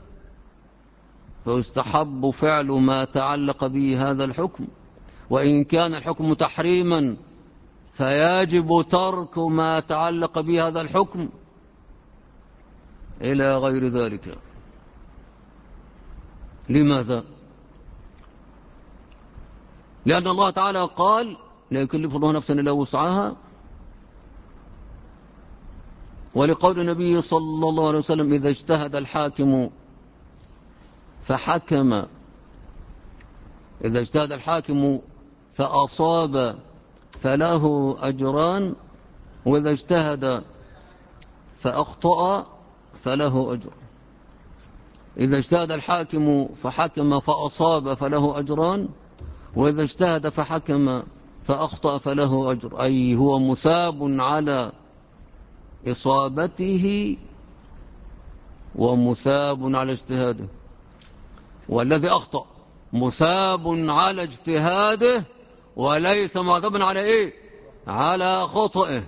فيستحب فعل ما تعلق به هذا الحكم. وإن كان الحكم تحريما فيجب ترك ما تعلق به هذا الحكم، إلى غير ذلك. لماذا؟ لأن الله تعالى قال: لا يكلف الله نفسا إلا وسعها. ولقول النبي صلى الله عليه وسلم: إذا اجتهد الحاكم فحكم، إذا اجتهد الحاكم فأصاب فله أجران، وإذا اجتهد فأخطأ فله أجر. إذا اجتهد الحاكم فحكم فأصاب فله أجران، وإذا اجتهد فحكم فأخطأ فله أجر، أي هو مثاب على إصابته ومثاب على اجتهاده. والذي أخطأ مثاب على اجتهاده وليس معذبا على إيه؟ على خطئه.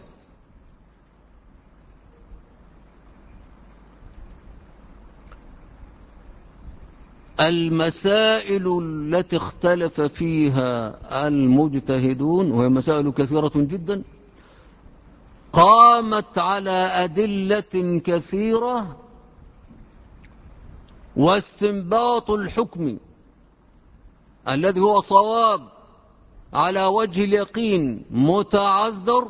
المسائل التي اختلف فيها المجتهدون، وهي مسائل كثيرة جدا، قامت على أدلة كثيرة، واستنباط الحكم الذي هو صواب على وجه اليقين متعذر.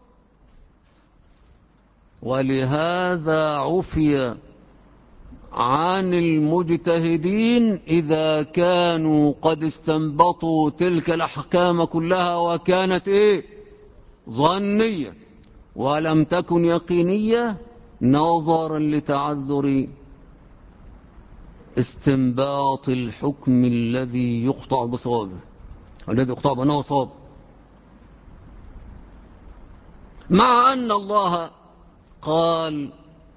ولهذا عفي عن المجتهدين إذا كانوا قد استنبطوا تلك الأحكام كلها وكانت إيه؟ ظنية ولم تكن يقينية، نظرا لتعذر استنباط الحكم الذي يقطع بصوابه، الذي يقطع بأنه صواب. مع أن الله قال: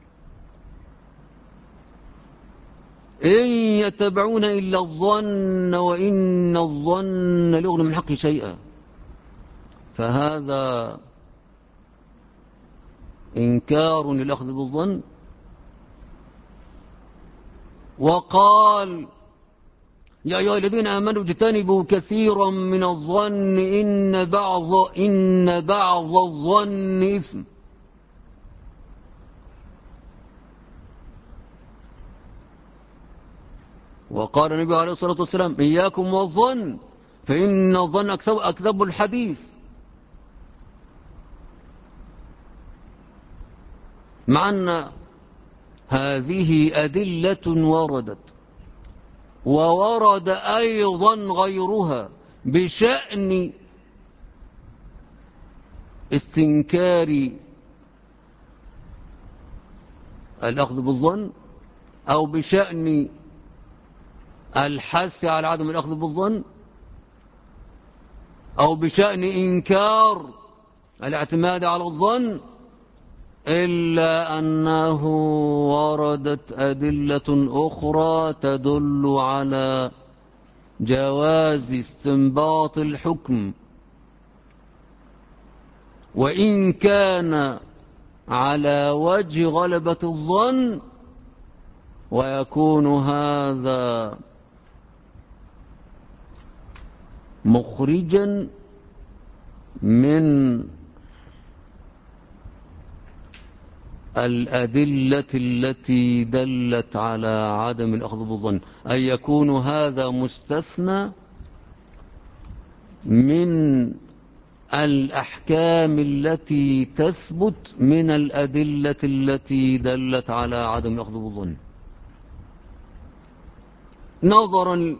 إن يتبعون إلا الظن وإن الظن لا يغني من الحق شيئا. فهذا إنكار للأخذ بالظن. وقال: يا أيها الذين آمنوا اجتنبوا كثيرا من الظن إن بعض الظن إثم. وقال النبي عليه الصلاة والسلام: إياكم والظن فإن الظن أكذب الحديث. مع أن هذه أدلة وردت، وورد أيضا غيرها بشأن استنكار الأخذ بالظن، أو بشأن الحث على عدم الأخذ بالظن، أو بشأن إنكار الاعتماد على الظن، إلا أنه وردت أدلة أخرى تدل على جواز استنباط الحكم، وإن كان على وجه غلبة الظن، ويكون هذا مخرجا من الأدلة التي دلت على عدم الأخذ بالظن، أي يكون هذا مستثنى من الأحكام التي تثبت من الأدلة التي دلت على عدم الأخذ بالظن، نظرا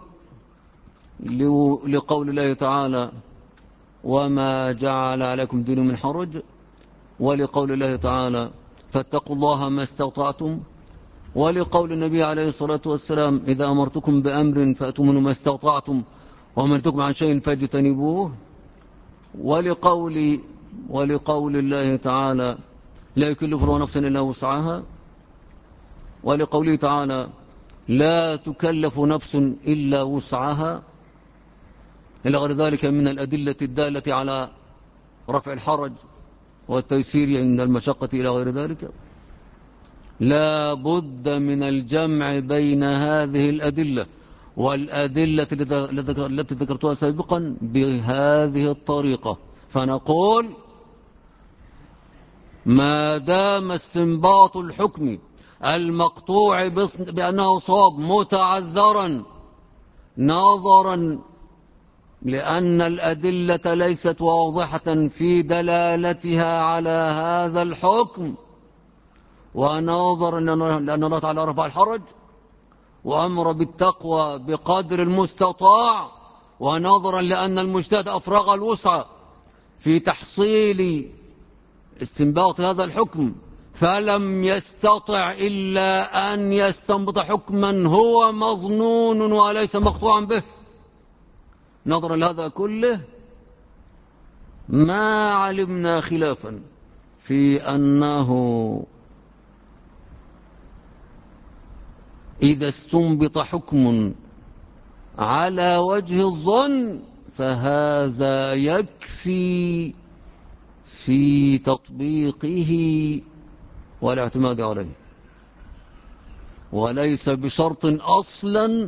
لقول الله تعالى وما جعل عليكم دين من حرج، ولقول الله تعالى فاتقوا الله ما استطعتم، ولقول النبي عليه الصلاة والسلام إذا أمرتكم بأمر فأتوا منه ما استطعتم وأمرتكم عن شيء فاجتنبوه، ولقول الله تعالى لا يكلف الله نفسا إلا وسعها، ولقوله تعالى لا تكلف نفس إلا وسعها، إلى غير ذلك من الأدلة الدالة على رفع الحرج والتيسير عند المشقة إلى غير ذلك. لا بد من الجمع بين هذه الأدلة والأدلة التي ذكرتها سابقا بهذه الطريقة، فنقول ما دام استنباط الحكم المقطوع بأنه صواب متعذرا نظرا لأن الأدلة ليست واضحة في دلالتها على هذا الحكم، ونظرا لأن الله تعالى رفع الحرج وأمر بالتقوى بقدر المستطاع، ونظرا لأن المجتهد أفرغ الوسع في تحصيل استنباط هذا الحكم فلم يستطع إلا أن يستنبط حكما هو مظنون وليس مقطوعا به، نظرا لهذا كله ما علمنا خلافا في أنه إذا استنبط حكم على وجه الظن فهذا يكفي في تطبيقه والاعتماد عليه، وليس بشرط أصلا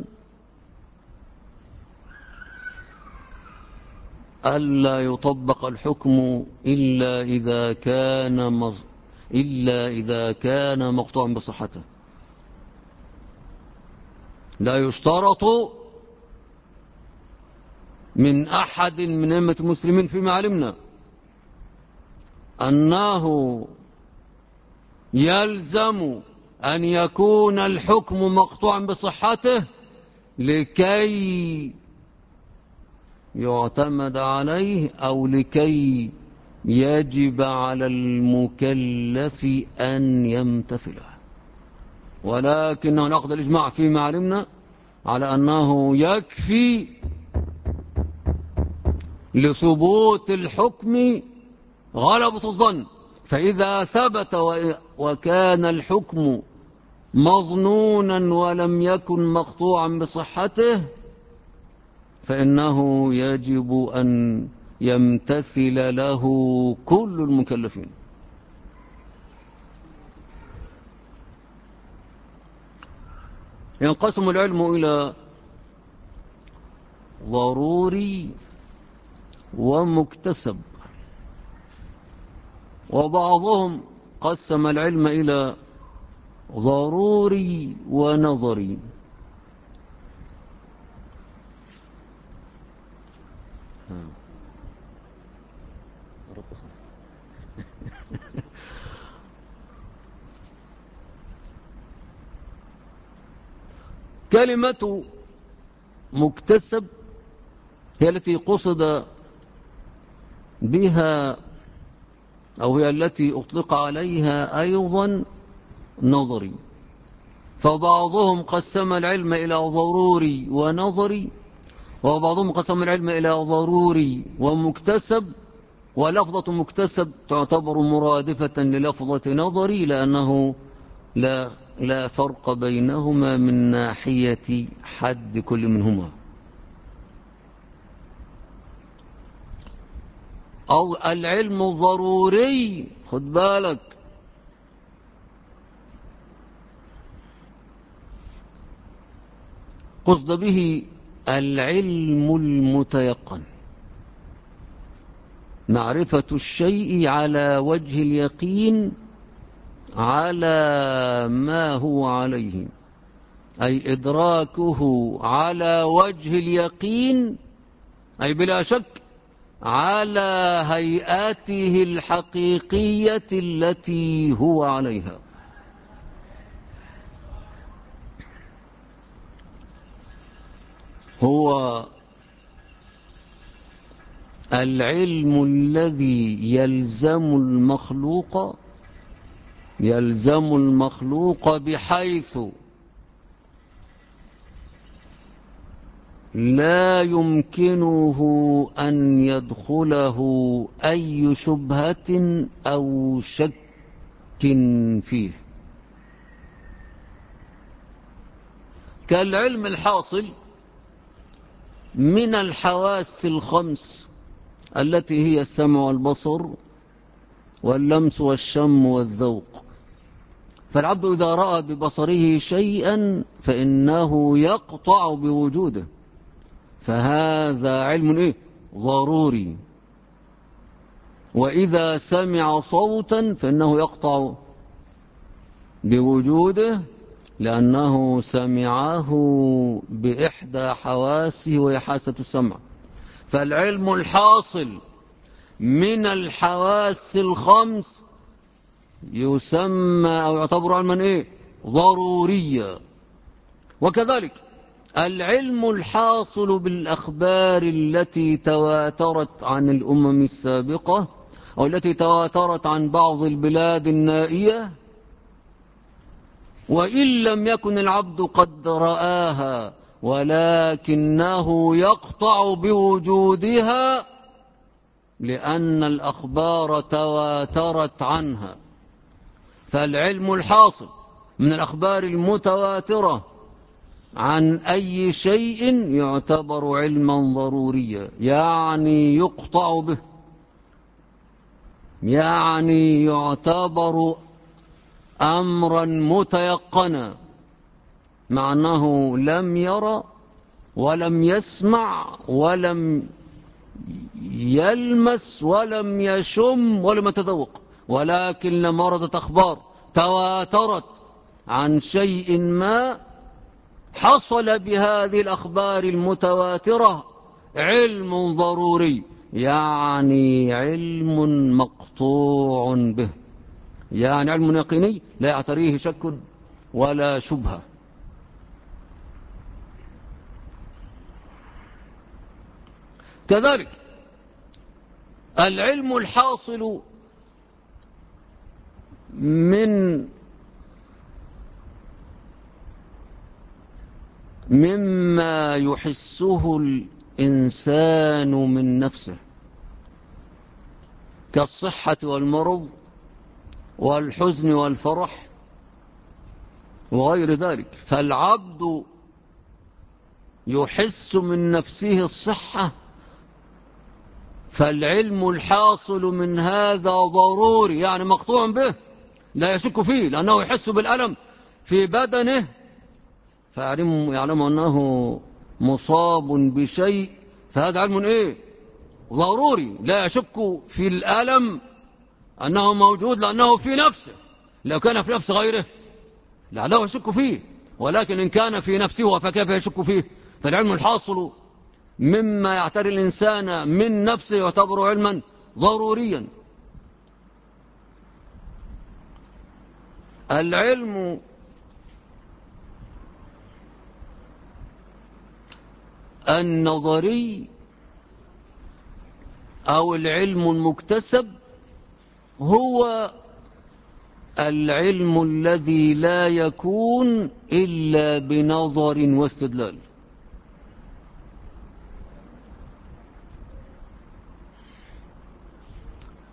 ألا يطبق الحكم إلا إذا كان مقطوعا بصحته. لا يشترط من أحد من أئمة المسلمين فيما علمنا أنه يلزم أن يكون الحكم مقطوعا بصحته لكي يعتمد عليه أو لكي يجب على المكلف أن يمتثله، ولكنه نأخذ الإجماع فيما علمنا على أنه يكفي لثبوت الحكم غلبة الظن، فإذا ثبت وكان الحكم مظنونا ولم يكن مقطوعا بصحته فإنه يجب أن يمتثل له كل المكلفين. ينقسم العلم إلى ضروري ومكتسب، وبعضهم قسم العلم إلى ضروري ونظري. كلمة مكتسب هي التي قصد بها أو هي التي أطلق عليها أيضا نظري، فبعضهم قسم العلم إلى ضروري ونظري، وبعضهم قسم العلم إلى ضروري ومكتسب، ولفظة مكتسب تعتبر مرادفة للفظة نظري، لأنه لا فرق بينهما من ناحية حد كل منهما. أو العلم ضروري، خد بالك، قصد به العلم المتيقن، معرفة الشيء على وجه اليقين على ما هو عليه، أي إدراكه على وجه اليقين، أي بلا شك على هيئته الحقيقية التي هو عليها. هو العلم الذي يلزم المخلوق بحيث لا يمكنه أن يدخله أي شبهة أو شك فيه، كالعلم الحاصل من الحواس الخمس التي هي السمع والبصر واللمس والشم والذوق. فالعبد إذا رأى ببصره شيئا فإنه يقطع بوجوده، فهذا علم ضروري. وإذا سمع صوتا فإنه يقطع بوجوده، لأنه سمعه بإحدى حواسه وهي حاسة السمع. فالعلم الحاصل من الحواس الخمس يسمى أو يعتبر علما ضروريا. وكذلك العلم الحاصل بالأخبار التي تواترت عن الأمم السابقة أو التي تواترت عن بعض البلاد النائية، وإن لم يكن العبد قد رآها ولكنه يقطع بوجودها لأن الأخبار تواترت عنها. فالعلم الحاصل من الأخبار المتواترة عن أي شيء يعتبر علما ضروريا، يعني يقطع به، يعني يعتبر أمرا متيقنا، مع أنه لم يرى ولم يسمع ولم يلمس ولم يشم ولم يتذوق، ولكن لما وردت أخبار تواترت عن شيء ما حصل بهذه الأخبار المتواترة علم ضروري، يعني علم مقطوع به، يعني علم يقيني لا يعتريه شك ولا شبهة. كذلك العلم الحاصل مما يحسه الإنسان من نفسه كالصحة والمرض والحزن والفرح وغير ذلك. فالعبد يحس من نفسه الصحة، فالعلم الحاصل من هذا ضروري، يعني مقطوع به لا يشك فيه، لأنه يحس بالألم في بدنه فيعلم أنه مصاب بشيء، فهذا علم ضروري لا يشك في الألم أنه موجود لأنه في نفسه. لو كان في نفس غيره لعله يشك فيه، ولكن إن كان في نفسه فكيف يشك فيه؟ فالعلم الحاصل مما يعتري الإنسان من نفسه يعتبر علما ضروريا. العلم النظري أو العلم المكتسب هو العلم الذي لا يكون إلا بنظر واستدلال.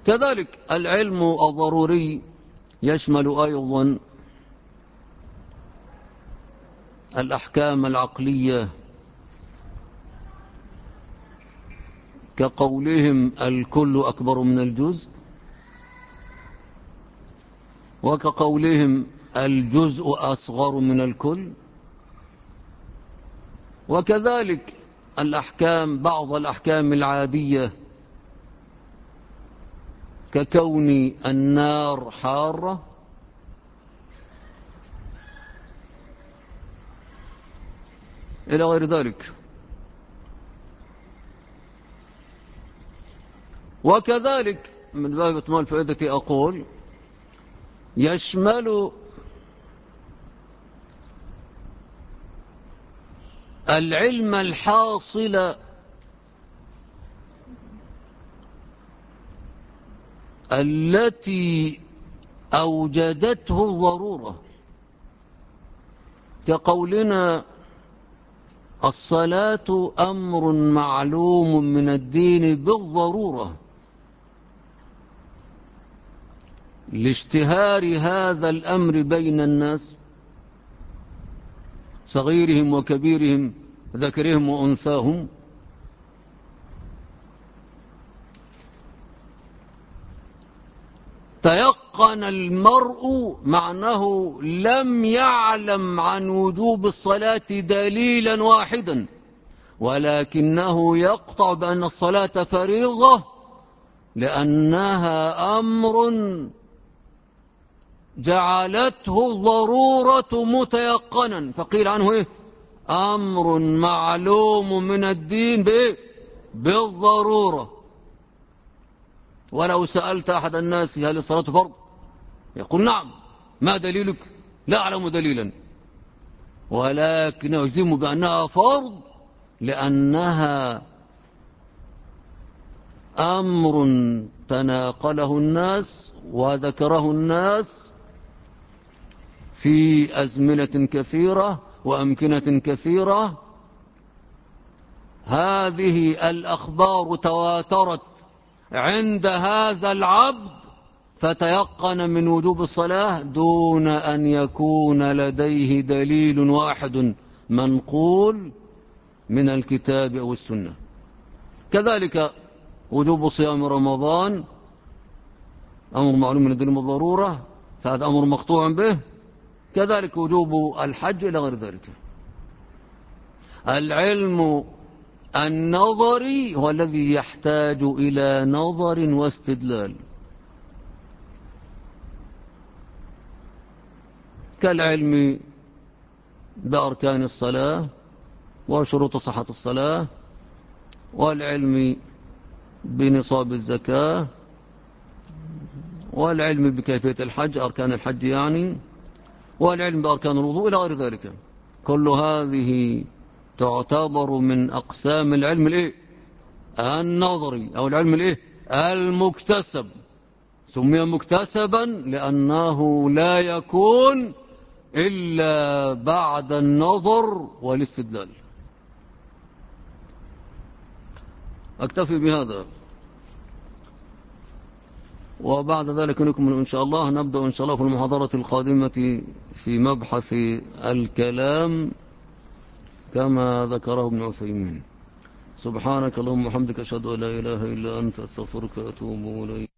كذلك العلم الضروري يشمل أيضا الأحكام العقلية كقولهم الكل أكبر من الجزء، وكقولهم الجزء أصغر من الكل، وكذلك بعض الأحكام العادية ككون النار حارة، إلى غير ذلك. وكذلك من باب إتمام فائدتي أقول يشمل العلم الحاصل التي أوجدته الضرورة، كقولنا الصلاة أمر معلوم من الدين بالضرورة، لاشتهار هذا الأمر بين الناس صغيرهم وكبيرهم ذكرهم وأنثاهم. تيقن المرء مع أنه لم يعلم عن وجوب الصلاة دليلا واحدا، ولكنه يقطع بأن الصلاة فريضة لأنها أمر جعلته الضرورة متيقنا، فقيل عنه إيه؟ أمر معلوم من الدين بالضرورة. ولو سألت أحد الناس هل الصلاة فرض؟ يقول نعم. ما دليلك؟ لا أعلم دليلا، ولكن أجزم بأنها فرض لأنها أمر تناقله الناس وذكره الناس في أزمنة كثيرة وأمكنة كثيرة. هذه الأخبار تواترت عند هذا العبد فتيقن من وجوب الصلاة دون أن يكون لديه دليل واحد منقول من الكتاب أو السنة. كذلك وجوب صيام رمضان أمر معلوم من الدين بالضرورة، فهذا أمر مقطوع به. كذلك وجوب الحج إلى غير ذلك. العلم النظري هو الذي يحتاج إلى نظر واستدلال، كالعلم بأركان الصلاة وشروط صحة الصلاة، والعلم بنصاب الزكاة، والعلم بكيفية الحج أركان الحج يعني، والعلم بأركان الوضوء إلى غير ذلك. كل هذه تعتبر من أقسام العلم النظري أو العلم المكتسب. سمي مكتسبا لأنه لا يكون إلا بعد النظر والاستدلال. أكتفي بهذا، وبعد ذلك نكمل إن شاء الله. نبدأ إن شاء الله في المحاضرة القادمة في مبحث الكلام كما ذكره ابن عثيمين. سبحانك اللهم وبحمدك أشهد أن لا إله إلا أنت أستغفرك وأتوب إليك.